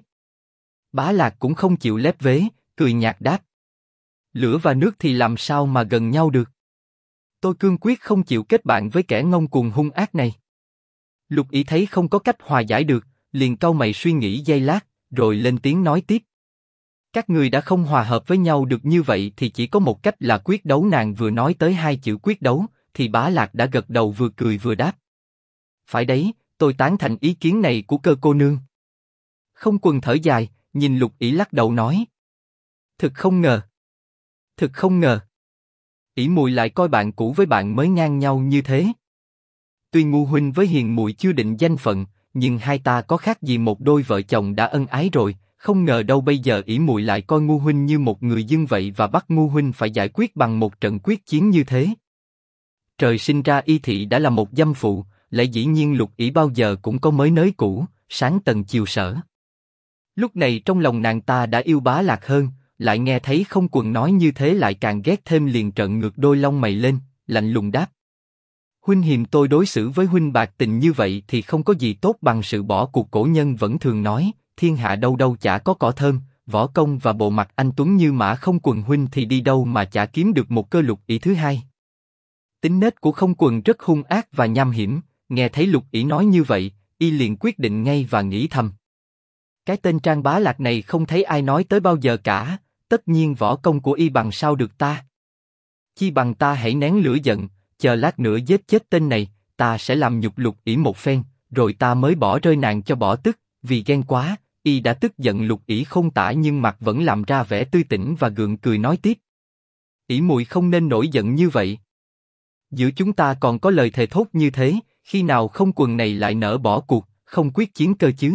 [SPEAKER 1] Bá Lạc cũng không chịu lép vế, cười nhạt đáp. Lửa và nước thì làm sao mà gần nhau được? Tôi cương quyết không chịu kết bạn với kẻ ngông cuồng hung ác này. Lục Ỷ thấy không có cách hòa giải được, liền cau mày suy nghĩ giây lát, rồi lên tiếng nói tiếp. Các người đã không hòa hợp với nhau được như vậy thì chỉ có một cách là quyết đấu. Nàng vừa nói tới hai chữ quyết đấu, thì Bá Lạc đã gật đầu vừa cười vừa đáp. Phải đấy, tôi tán thành ý kiến này của Cơ cô nương. Không Quần thở dài, nhìn Lục Ỷ lắc đầu nói. Thực không ngờ. Thực không ngờ. Ỷ muội lại coi bạn cũ với bạn mới ngang nhau như thế. Tuy Ngu huynh với Hiền muội chưa định danh phận, nhưng hai ta có khác gì một đôi vợ chồng đã ân ái rồi. Không ngờ đâu bây giờ Ỷ muội lại coi Ngu huynh như một người dưng vậy và bắt Ngu huynh phải giải quyết bằng một trận quyết chiến như thế. Trời sinh ra Y Thị đã là một dâm phụ, lại dĩ nhiên Lục Ỷ bao giờ cũng có mới nới cũ, sáng tần chiều sở. Lúc này trong lòng nàng ta đã yêu Bá Lạc hơn, lại nghe thấy Không Quần nói như thế lại càng ghét thêm, liền trợn ngược đôi lông mày lên, lạnh lùng đáp. Huynh hiềm tôi đối xử với huynh bạc tình như vậy thì không có gì tốt bằng sự bỏ cuộc. Cổ nhân vẫn thường nói, thiên hạ đâu đâu chả có cỏ thơm, võ công và bộ mặt anh tuấn như Mã Không Quần huynh thì đi đâu mà chả kiếm được một cơ Lục Ỷ thứ hai. Tính nết của Không Quần rất hung ác và nham hiểm, nghe thấy Lục Ỷ nói như vậy, y liền quyết định ngay và nghĩ thầm. Cái tên Trang Bá Lạc này không thấy ai nói tới bao giờ cả, tất nhiên võ công của y bằng sao được ta. Chi bằng ta hãy nén lửa giận, chờ lát nữa giết chết tên này, ta sẽ làm nhục Lục Ỷ một phen, rồi ta mới bỏ rơi nàng cho bỏ tức. Vì ghen quá, y đã tức giận Lục Ỷ không tả nhưng mặt vẫn làm ra vẻ tươi tỉnh và gượng cười nói tiếp. Ỷ muội không nên nổi giận như vậy. Giữa chúng ta còn có lời thề thốt như thế, khi nào Không Quần này lại nỡ bỏ cuộc, không quyết chiến cơ chứ?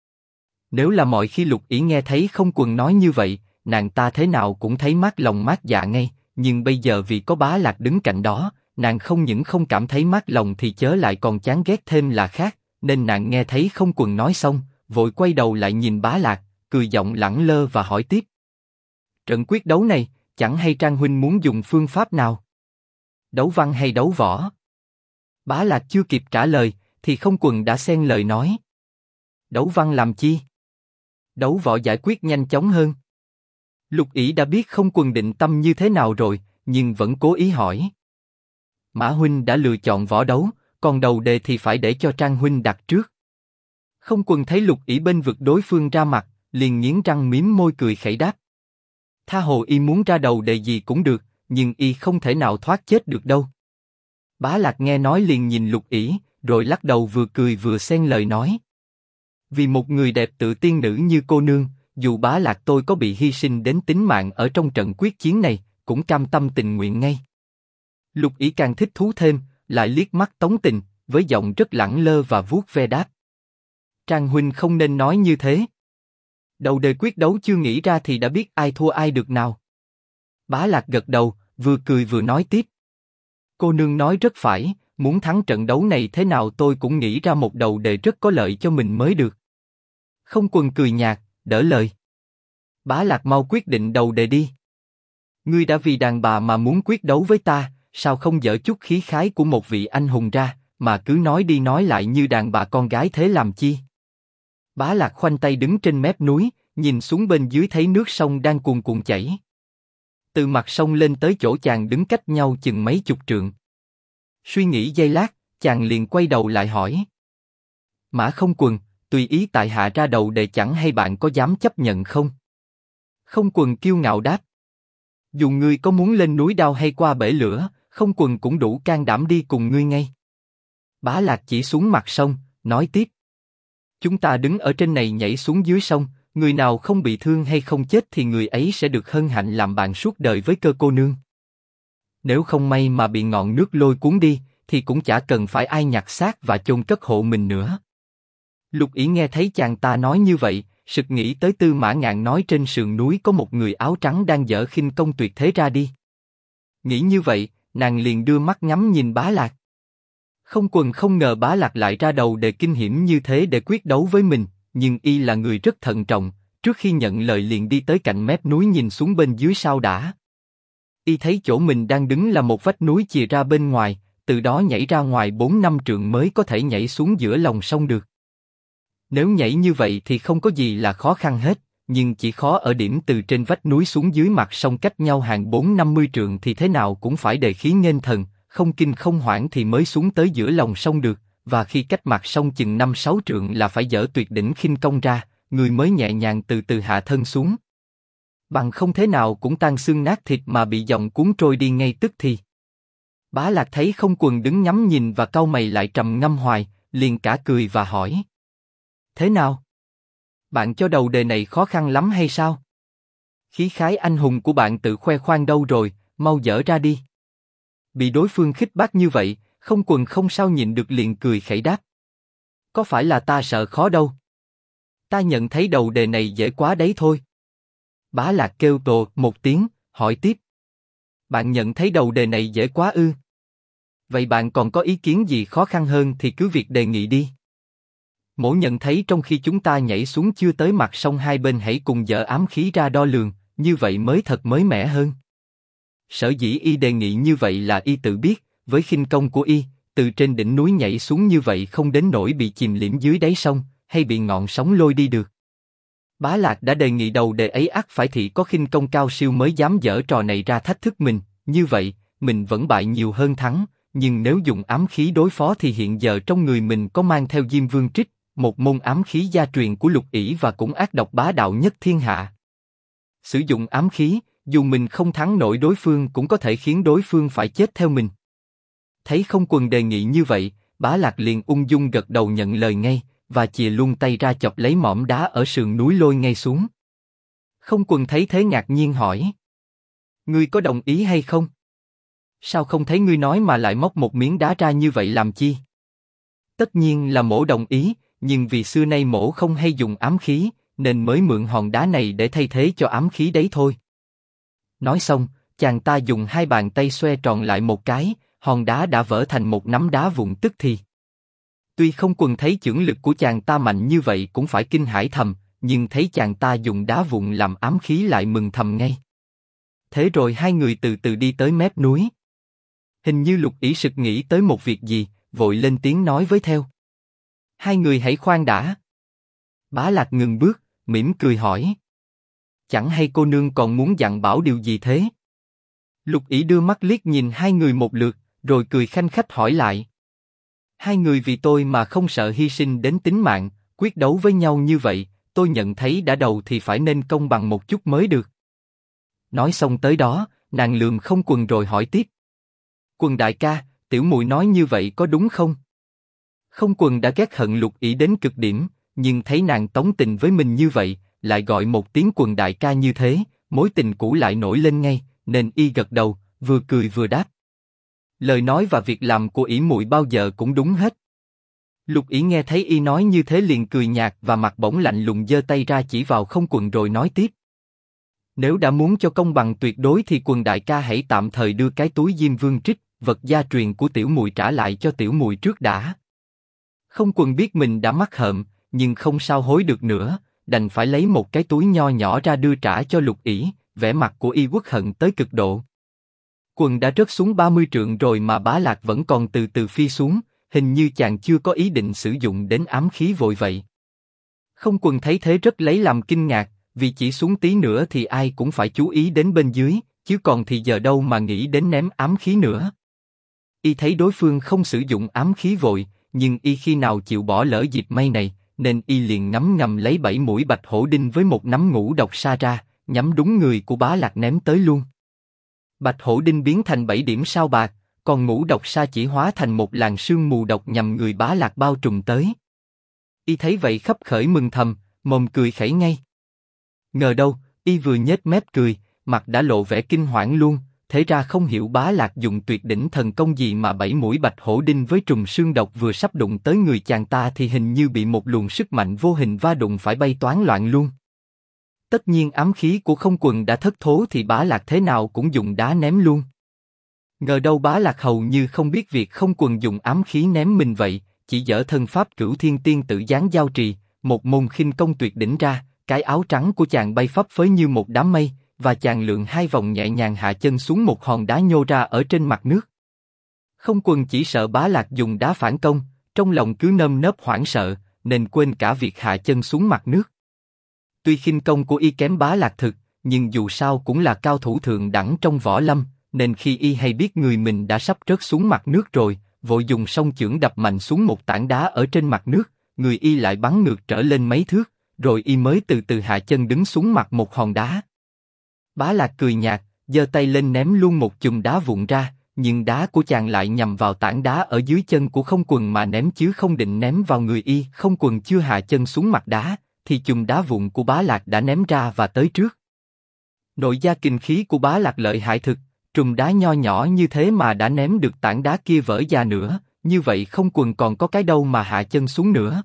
[SPEAKER 1] Nếu là mọi khi Lục Ỷ nghe thấy Không Quần nói như vậy, nàng ta thế nào cũng thấy mát lòng mát dạ ngay, nhưng bây giờ vì có Bá Lạc đứng cạnh đó, nàng không những không cảm thấy mát lòng thì chớ lại còn chán ghét thêm là khác, nên nàng nghe thấy Không Quần nói xong, vội quay đầu lại nhìn Bá Lạc, cười giọng lẳng lơ và hỏi tiếp. Trận quyết đấu này, chẳng hay Trang huynh muốn dùng phương pháp nào? Đấu văn hay đấu võ? Bá Lạc chưa kịp trả lời, thì Không Quần đã xen lời nói. Đấu văn làm chi? Đấu võ giải quyết nhanh chóng hơn. Lục Ỷ đã biết Không Quần định tâm như thế nào rồi, nhưng vẫn cố ý hỏi. Mã huynh đã lựa chọn võ đấu, còn đầu đề thì phải để cho Trang huynh đặt trước. Không Quần thấy Lục Ỷ bên vực đối phương ra mặt, liền nghiến răng mím môi cười khẩy đáp. Tha hồ y muốn ra đầu đề gì cũng được, nhưng y không thể nào thoát chết được đâu. Bá Lạc nghe nói liền nhìn Lục Ỷ, rồi lắc đầu vừa cười vừa xen lời nói. Vì một người đẹp tự tiên nữ như cô nương, dù Bá Lạc tôi có bị hy sinh đến tính mạng ở trong trận quyết chiến này, cũng cam tâm tình nguyện ngay. Lục Ỷ càng thích thú thêm, lại liếc mắt tống tình, với giọng rất lẳng lơ và vuốt ve đáp. Trang huynh không nên nói như thế. Đầu đề quyết đấu chưa nghĩ ra thì đã biết ai thua ai được nào. Bá Lạc gật đầu, vừa cười vừa nói tiếp. Cô nương nói rất phải, muốn thắng trận đấu này thế nào tôi cũng nghĩ ra một đầu đề rất có lợi cho mình mới được. Không Quần cười nhạt, đỡ lời. Bá Lạc mau quyết định đầu đề đi. Ngươi đã vì đàn bà mà muốn quyết đấu với ta, sao không dở chút khí khái của một vị anh hùng ra, mà cứ nói đi nói lại như đàn bà con gái thế làm chi? Bá Lạc khoanh tay đứng trên mép núi, nhìn xuống bên dưới thấy nước sông đang cuồn cuộn chảy. Từ mặt sông lên tới chỗ chàng đứng cách nhau chừng mấy chục trượng. Suy nghĩ giây lát, chàng liền quay đầu lại hỏi. Mã Không Quần, tùy ý tại hạ ra đầu đề chẳng hay bạn có dám chấp nhận không? Không Quần kiêu ngạo đáp. Dù ngươi có muốn lên núi đao hay qua bể lửa, Không Quần cũng đủ can đảm đi cùng ngươi ngay. Bá Lạc chỉ xuống mặt sông, nói tiếp. Chúng ta đứng ở trên này nhảy xuống dưới sông, người nào không bị thương hay không chết thì người ấy sẽ được hân hạnh làm bạn suốt đời với Cơ cô nương. Nếu không may mà bị ngọn nước lôi cuốn đi, thì cũng chả cần phải ai nhặt xác và chôn cất hộ mình nữa. Lục Ỷ nghe thấy chàng ta nói như vậy, sực nghĩ tới Tư Mã Ngạn nói trên sườn núi có một người áo trắng đang dở khinh công tuyệt thế ra đi. Nghĩ như vậy, nàng liền đưa mắt ngắm nhìn Bá Lạc. Không Quần không ngờ Bá Lạc lại ra đầu đề kinh hiểm như thế để quyết đấu với mình, nhưng y là người rất thận trọng, trước khi nhận lời liền đi tới cạnh mép núi nhìn xuống bên dưới sao đã. Y thấy chỗ mình đang đứng là một vách núi chìa ra bên ngoài, từ đó nhảy ra ngoài 4-5 trượng mới có thể nhảy xuống giữa lòng sông được. Nếu nhảy như vậy thì không có gì là khó khăn hết, nhưng chỉ khó ở điểm từ trên vách núi xuống dưới mặt sông cách nhau hàng 4-50 trượng thì thế nào cũng phải đề khí nghênh thần, không kinh không hoảng thì mới xuống tới giữa lòng sông được, và khi cách mặt sông chừng 5-6 trượng là phải dở tuyệt đỉnh khinh công ra, người mới nhẹ nhàng từ từ hạ thân xuống. Bằng không thế nào cũng tan xương nát thịt mà bị dòng cuốn trôi đi ngay tức thì. Bá Lạc thấy Không Quần đứng ngắm nhìn và cau mày lại trầm ngâm hoài, liền cả cười và hỏi. Thế nào? Bạn cho đầu đề này khó khăn lắm hay sao? Khí khái anh hùng của bạn tự khoe khoang đâu rồi, mau dở ra đi. Bị đối phương khích bác như vậy, Không Quần không sao nhịn được liền cười khẩy đáp. Có phải là ta sợ khó đâu? Ta nhận thấy đầu đề này dễ quá đấy thôi. Bá Lạc kêu tồ một tiếng, hỏi tiếp. Bạn nhận thấy đầu đề này dễ quá ư? Vậy bạn còn có ý kiến gì khó khăn hơn thì cứ việc đề nghị đi. Mỗ nhận thấy trong khi chúng ta nhảy xuống chưa tới mặt sông hai bên hãy cùng dở ám khí ra đo lường, như vậy mới thật mới mẻ hơn. Sở dĩ y đề nghị như vậy là y tự biết, với khinh công của y, từ trên đỉnh núi nhảy xuống như vậy không đến nỗi bị chìm liễm dưới đáy sông, hay bị ngọn sóng lôi đi được. Bá Lạc đã đề nghị đầu đề ấy ắt phải thị có khinh công cao siêu mới dám dở trò này ra thách thức mình, như vậy, mình vẫn bại nhiều hơn thắng, nhưng nếu dùng ám khí đối phó thì hiện giờ trong người mình có mang theo Diêm Vương Trích, một môn ám khí gia truyền của Lục Ỷ và cũng ác độc bá đạo nhất thiên hạ. Sử dụng ám khí, dù mình không thắng nổi đối phương cũng có thể khiến đối phương phải chết theo mình. Thấy Không Quần đề nghị như vậy, Bá Lạc liền ung dung gật đầu nhận lời ngay, và chìa luôn tay ra chọc lấy mỏm đá ở sườn núi lôi ngay xuống. Không Quần thấy thế ngạc nhiên hỏi. Ngươi có đồng ý hay không? Sao không thấy ngươi nói mà lại móc một miếng đá ra như vậy làm chi? Tất nhiên là mỗ đồng ý, nhưng vì xưa nay mỗ không hay dùng ám khí, nên mới mượn hòn đá này để thay thế cho ám khí đấy thôi. Nói xong, chàng ta dùng hai bàn tay xoe tròn lại một cái, hòn đá đã vỡ thành một nắm đá vụn tức thì. Tuy Không Quần thấy chưởng lực của chàng ta mạnh như vậy cũng phải kinh hãi thầm, nhưng thấy chàng ta dùng đá vụn làm ám khí lại mừng thầm ngay. Thế rồi hai người từ từ đi tới mép núi. Hình như Lục Ỷ sực nghĩ tới một việc gì, vội lên tiếng nói với theo. Hai người hãy khoan đã. Bá Lạc ngừng bước, mỉm cười hỏi. Chẳng hay cô nương còn muốn dặn bảo điều gì thế? Lục Ỷ đưa mắt liếc nhìn hai người một lượt, rồi cười khanh khách hỏi lại. Hai người vì tôi mà không sợ hy sinh đến tính mạng, quyết đấu với nhau như vậy, tôi nhận thấy đã đầu thì phải nên công bằng một chút mới được. Nói xong tới đó, nàng lườm Không Quần rồi hỏi tiếp. Quần đại ca, tiểu muội nói như vậy có đúng không? Không Quần đã ghét hận Lục Ỷ đến cực điểm, nhưng thấy nàng tống tình với mình như vậy, lại gọi một tiếng Quần đại ca như thế, mối tình cũ lại nổi lên ngay, nên y gật đầu, vừa cười vừa đáp. Lời nói và việc làm của Ỷ muội bao giờ cũng đúng hết. Lục Ỷ nghe thấy y nói như thế liền cười nhạt và mặt bỗng lạnh lùng giơ tay ra chỉ vào Không Quần rồi nói tiếp. Nếu đã muốn cho công bằng tuyệt đối thì Quần đại ca hãy tạm thời đưa cái túi Diêm Vương Trích, vật gia truyền của tiểu muội trả lại cho tiểu muội trước đã. Không Quân biết mình đã mắc hợm, nhưng không sao hối được nữa, đành phải lấy một cái túi nho nhỏ ra đưa trả cho Lục Ỷ, vẻ mặt của y uất hận tới cực độ. Quần đã rớt xuống 30 trượng rồi mà Bá Lạc vẫn còn từ từ phi xuống, hình như chàng chưa có ý định sử dụng đến ám khí vội vậy. Không Quân thấy thế rất lấy làm kinh ngạc, vì chỉ xuống tí nữa thì ai cũng phải chú ý đến bên dưới, chứ còn thì giờ đâu mà nghĩ đến ném ám khí nữa. Y thấy đối phương không sử dụng ám khí vội, nhưng y khi nào chịu bỏ lỡ dịp may này, nên y liền ngấm ngầm lấy 7 mũi bạch hổ đinh với một nắm ngũ độc sa ra, nhắm đúng người của Bá Lạc ném tới luôn. Bạch hổ đinh biến thành 7 điểm sao bạc, còn ngũ độc sa chỉ hóa thành một làn sương mù độc nhằm người Bá Lạc bao trùm tới. Y thấy vậy khấp khởi mừng thầm, mồm cười khẩy ngay. Ngờ đâu, y vừa nhếch mép cười, mặt đã lộ vẻ kinh hoảng luôn. Thế ra không hiểu Bá Lạc dùng tuyệt đỉnh thần công gì mà 7 mũi bạch hổ đinh với trùng xương độc vừa sắp đụng tới người chàng ta thì hình như bị một luồng sức mạnh vô hình va đụng phải bay toán loạn luôn. Tất nhiên ám khí của Không Quân đã thất thố thì Bá Lạc thế nào cũng dùng đá ném luôn. Ngờ đâu Bá Lạc hầu như không biết việc Không Quân dùng ám khí ném mình vậy, chỉ dở thân pháp Cửu Thiên Tiên Tự Giáng Giao Trì, một môn khinh công tuyệt đỉnh ra, cái áo trắng của chàng bay phấp phới như một đám mây, và chàng lượn 2 vòng nhẹ nhàng hạ chân xuống một hòn đá nhô ra ở trên mặt nước. Không Quân chỉ sợ Bá Lạc dùng đá phản công, trong lòng cứ nơm nớp hoảng sợ, nên quên cả việc hạ chân xuống mặt nước. Tuy khinh công của y kém Bá Lạc thực, nhưng dù sao cũng là cao thủ thượng đẳng trong võ lâm, nên khi y hay biết người mình đã sắp rớt xuống mặt nước rồi, vội dùng song chưởng đập mạnh xuống một tảng đá ở trên mặt nước, người y lại bắn ngược trở lên mấy thước, rồi y mới từ từ hạ chân đứng xuống mặt một hòn đá. Bá Lạc cười nhạt, giơ tay lên ném luôn một chùm đá vụn ra, nhưng đá của chàng lại nhằm vào tảng đá ở dưới chân của Không Quân mà ném chứ không định ném vào người y. Không Quân chưa hạ chân xuống mặt đá, thì chùm đá vụn của Bá Lạc đã ném ra và tới trước. Nội gia kình khí của Bá Lạc lợi hại thực, chùm đá nho nhỏ như thế mà đã ném được tảng đá kia vỡ ra nữa, như vậy Không Quân còn có cái đâu mà hạ chân xuống nữa.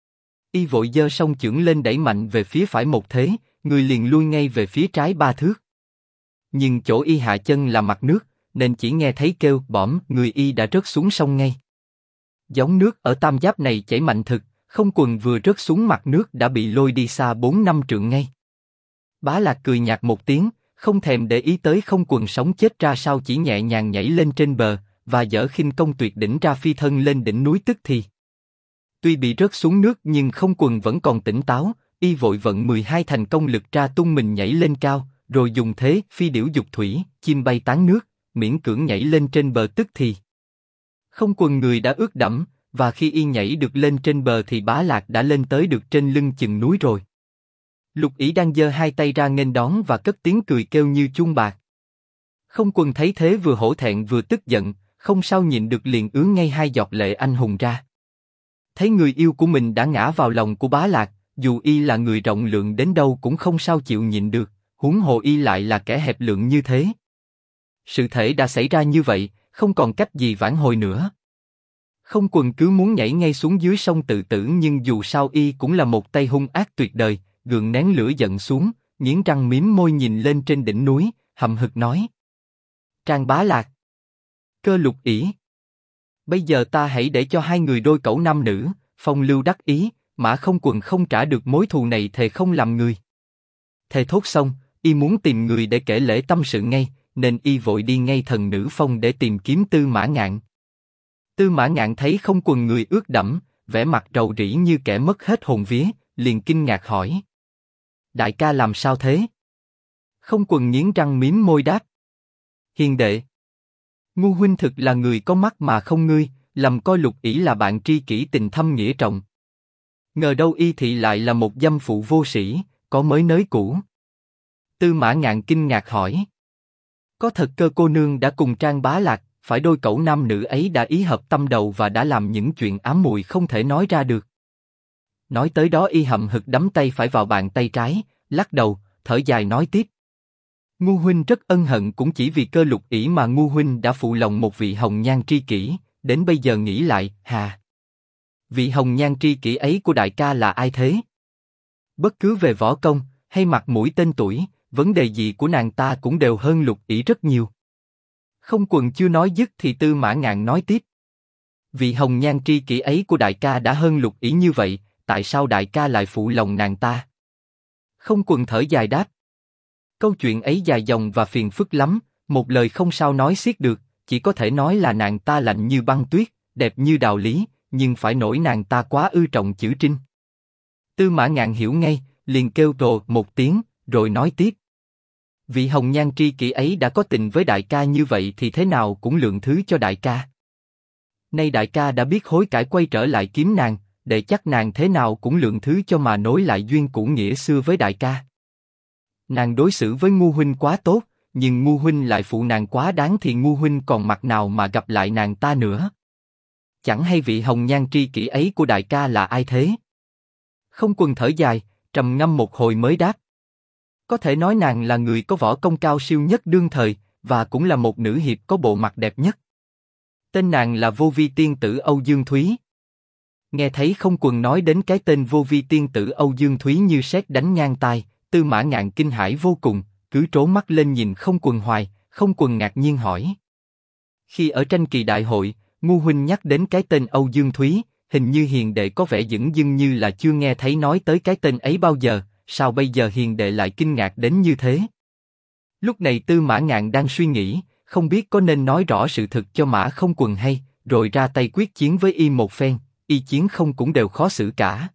[SPEAKER 1] Y vội giơ song chưởng lên đẩy mạnh về phía phải một thế, người liền lui ngay về phía trái 3 thước. Nhưng chỗ y hạ chân là mặt nước, nên chỉ nghe thấy kêu bõm, người y đã rớt xuống sông ngay. Giống nước ở Tam Giáp này chảy mạnh thực, Không Quân vừa rớt xuống mặt nước đã bị lôi đi xa 4-5 trượng ngay. Bá Lạc cười nhạt một tiếng, không thèm để ý tới Không Quân sống chết ra sao, chỉ nhẹ nhàng nhảy lên trên bờ và giở khinh công tuyệt đỉnh ra phi thân lên đỉnh núi tức thì. Tuy bị rớt xuống nước nhưng Không Quân vẫn còn tỉnh táo, y vội vận 12 thành công lực ra tung mình nhảy lên cao, rồi dùng thế phi điểu dục thủy, chim bay tán nước, miễn cưỡng nhảy lên trên bờ tức thì. Không Quân người đã ướt đẫm, và khi y nhảy được lên trên bờ thì Bá Lạc đã lên tới được trên lưng chừng núi rồi. Lục Ỷ đang giơ 2 tay ra nghênh đón và cất tiếng cười kêu như chuông bạc. Không Quân thấy thế vừa hổ thẹn vừa tức giận, không sao nhịn được liền ứa ngay 2 giọt lệ anh hùng ra. Thấy người yêu của mình đã ngã vào lòng của Bá Lạc, dù y là người rộng lượng đến đâu cũng không sao chịu nhịn được, huống hồ y lại là kẻ hẹp lượng như thế. Sự thể đã xảy ra như vậy, không còn cách gì vãn hồi nữa. Không Quân cứ muốn nhảy ngay xuống dưới sông tự tử, nhưng dù sao y cũng là một tay hung ác tuyệt đời, gượng nén lửa giận xuống, nghiến răng mím môi nhìn lên trên đỉnh núi, hậm hực nói: Trang Bá Lạc, Cơ Lục Ỷ, bây giờ ta hãy để cho 2 người đôi cẩu nam nữ, phong lưu đắc ý, mà Không Quân không trả được mối thù này thề không làm người. Thề thốt xong, y muốn tìm người để kể lễ tâm sự ngay, nên y vội đi ngay Thần Nữ Phong để tìm kiếm Tư Mã Ngạn. Tư Mã Ngạn thấy Không Quân người ướt đẫm, vẻ mặt rầu rĩ như kẻ mất hết hồn vía, liền kinh ngạc hỏi: Đại ca làm sao thế? Không Quân nghiến răng mím môi đáp: Hiền đệ, Ngu huynh thực là người có mắt mà không ngươi, lầm coi Lục Ỷ là bạn tri kỷ tình thâm nghĩa trọng. Ngờ đâu y thị lại là một dâm phụ vô sĩ, có mới nới cũ. Tư Mã Ngạn kinh ngạc hỏi: Có thật Cơ cô nương đã cùng Trang Bá Lạc, phải đôi cẩu nam nữ ấy đã ý hợp tâm đầu và đã làm những chuyện ám muội không thể nói ra được. Nói tới đó y hậm hực đắm tay phải vào bàn tay trái, lắc đầu, thở dài nói tiếp: Ngu huynh rất ân hận cũng chỉ vì Cơ Lục Ỷ mà ngu huynh đã phụ lòng một vị hồng nhan tri kỷ, đến bây giờ nghĩ lại, hà. Vị hồng nhan tri kỷ ấy của đại ca là ai thế? Bất cứ về võ công, hay mặt mũi tên tuổi, vấn đề gì của nàng ta cũng đều hơn Lục Ỷ rất nhiều. Không Quần chưa nói dứt thì Tư Mã Ngạn nói tiếp. Vị hồng nhan tri kỷ ấy của đại ca đã hơn Lục Ỷ như vậy, tại sao đại ca lại phụ lòng nàng ta? Không Quần thở dài đáp. Câu chuyện ấy dài dòng và phiền phức lắm, một lời không sao nói xiết được, chỉ có thể nói là nàng ta lạnh như băng tuyết, đẹp như đào lý, nhưng phải nổi nàng ta quá ư trọng chữ trinh. Tư Mã Ngạn hiểu ngay, liền kêu rồ một tiếng, rồi nói tiếp. Vị hồng nhan tri kỷ ấy đã có tình với đại ca như vậy thì thế nào cũng lượng thứ cho đại ca. Nay đại ca đã biết hối cải quay trở lại kiếm nàng, để chắc nàng thế nào cũng lượng thứ cho mà nối lại duyên cũ nghĩa xưa với đại ca. Nàng đối xử với Ngu huynh quá tốt, nhưng Ngu huynh lại phụ nàng quá đáng thì Ngu huynh còn mặt nào mà gặp lại nàng ta nữa? Chẳng hay vị hồng nhan tri kỷ ấy của đại ca là ai thế? Không Quần thở dài, trầm ngâm một hồi mới đáp. Có thể nói nàng là người có võ công cao siêu nhất đương thời, và cũng là một nữ hiệp có bộ mặt đẹp nhất. Tên nàng là Vô Vi tiên tử Âu Dương Thúy. Nghe thấy Không Quần nói đến cái tên Vô Vi tiên tử Âu Dương Thúy như sét đánh ngang tai, Tư Mã Ngạn kinh hãi vô cùng, cứ trố mắt lên nhìn Không Quần hoài. Không Quần ngạc nhiên hỏi. Khi ở tranh kỳ đại hội, Ngu huynh nhắc đến cái tên Âu Dương Thúy, hình như hiền đệ có vẻ dửng dưng như là chưa nghe thấy nói tới cái tên ấy bao giờ, sao bây giờ hiền đệ lại kinh ngạc đến như thế? Lúc này Tư Mã Ngạn đang suy nghĩ, không biết có nên nói rõ sự thực cho Mã Không Quần hay, rồi ra tay quyết chiến với y một phen, y chiến không cũng đều khó xử cả.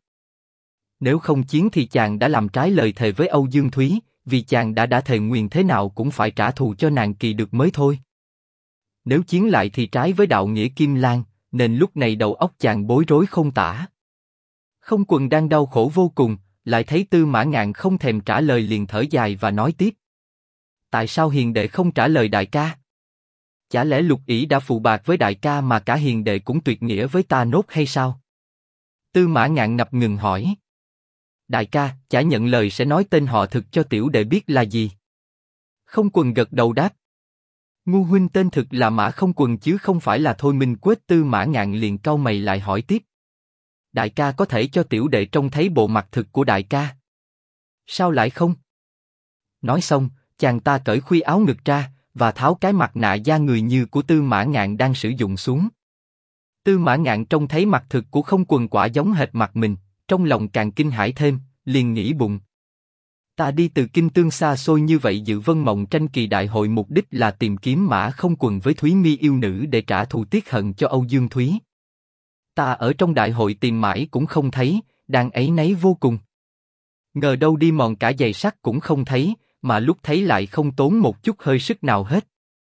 [SPEAKER 1] Nếu không chiến thì chàng đã làm trái lời thề với Âu Dương Thúy, vì chàng đã thề nguyền thế nào cũng phải trả thù cho nàng kỳ được mới thôi. Nếu chiến lại thì trái với đạo nghĩa Kim Lang, nên lúc này đầu óc chàng bối rối không tả. Không Quần đang đau khổ vô cùng, lại thấy Tư Mã Ngạn không thèm trả lời liền thở dài và nói tiếp. Tại sao hiền đệ không trả lời đại ca? Chả lẽ Lục Ỷ đã phụ bạc với đại ca mà cả hiền đệ cũng tuyệt nghĩa với ta nốt hay sao? Tư Mã Ngạn ngập ngừng hỏi. Đại ca, chả nhận lời sẽ nói tên họ thực cho tiểu đệ biết là gì? Không Quần gật đầu đáp. Ngu huynh tên thực là Mã Không Quần chứ không phải là Thôi Minh Quết. Tư Mã Ngạn liền cau mày lại hỏi tiếp. Đại ca có thể cho tiểu đệ trông thấy bộ mặt thực của đại ca? Sao lại không? Nói xong, chàng ta cởi khuy áo ngực ra và tháo cái mặt nạ da người như của Tư Mã Ngạn đang sử dụng xuống. Tư Mã Ngạn trông thấy mặt thực của Không Quần quả giống hệt mặt mình, trong lòng càng kinh hãi thêm, liền nghĩ bụng. Ta đi từ Kinh Tương xa xôi như vậy dự Vân Mộng tranh kỳ đại hội mục đích là tìm kiếm Mã Không Quần với Thúy Mi yêu nữ để trả thù tiết hận cho Âu Dương Thúy. Ta ở trong đại hội tìm mãi cũng không thấy, đang áy náy vô cùng. Ngờ đâu đi mòn cả giày sắt cũng không thấy, mà lúc thấy lại không tốn một chút hơi sức nào hết.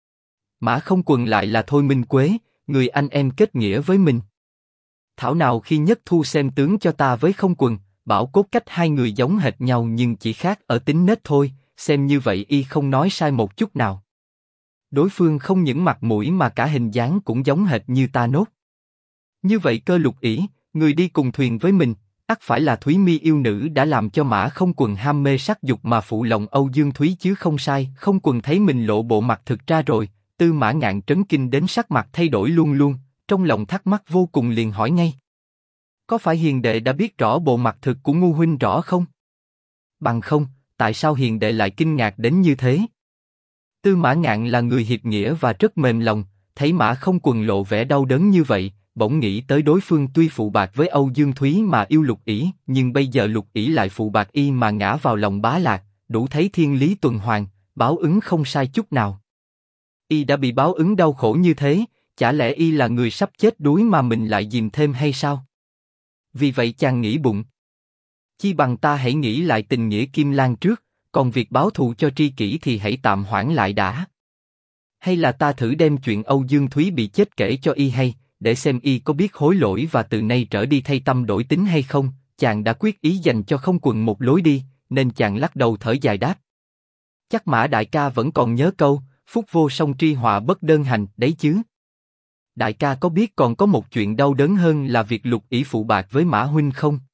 [SPEAKER 1] Mã Không Quần lại là Thôi Minh Quế, người anh em kết nghĩa với mình. Thảo nào khi Nhất Thu xem tướng cho ta với Không Quần, bảo cốt cách hai người giống hệt nhau nhưng chỉ khác ở tính nết thôi, xem như vậy y không nói sai một chút nào. Đối phương không những mặt mũi mà cả hình dáng cũng giống hệt như ta nốt. Như vậy Cơ Lục Ỷ, người đi cùng thuyền với mình, ắt phải là Thúy Mi yêu nữ đã làm cho Mã Không Quần ham mê sắc dục mà phụ lòng Âu Dương Thúy chứ không sai. Không Quần thấy mình lộ bộ mặt thực ra rồi, Tư Mã Ngạn trấn kinh đến sắc mặt thay đổi luôn luôn, trong lòng thắc mắc vô cùng liền hỏi ngay. Có phải hiền đệ đã biết rõ bộ mặt thực của Ngu huynh rõ không? Bằng không, tại sao hiền đệ lại kinh ngạc đến như thế? Tư Mã Ngạn là người hiệp nghĩa và rất mềm lòng, thấy Mã Không Quần lộ vẻ đau đớn như vậy, bỗng nghĩ tới đối phương tuy phụ bạc với Âu Dương Thúy mà yêu Lục Ỷ, nhưng bây giờ Lục Ỷ lại phụ bạc y mà ngã vào lòng Bá Lạc, đủ thấy thiên lý tuần hoàn, báo ứng không sai chút nào. Y đã bị báo ứng đau khổ như thế, chả lẽ y là người sắp chết đuối mà mình lại dìm thêm hay sao? Vì vậy chàng nghĩ bụng. Chi bằng ta hãy nghĩ lại tình nghĩa Kim Lang trước, còn việc báo thù cho tri kỷ thì hãy tạm hoãn lại đã. Hay là ta thử đem chuyện Âu Dương Thúy bị chết kể cho y hay, để xem y có biết hối lỗi và từ nay trở đi thay tâm đổi tính hay không. Chàng đã quyết ý dành cho Không Quần một lối đi, nên chàng lắc đầu thở dài đáp. Chắc Mã đại ca vẫn còn nhớ câu, phúc vô song tri họa bất đơn hành, đấy chứ. Đại ca có biết còn có một chuyện đau đớn hơn là việc Lục Ỷ phụ bạc với Mã huynh không?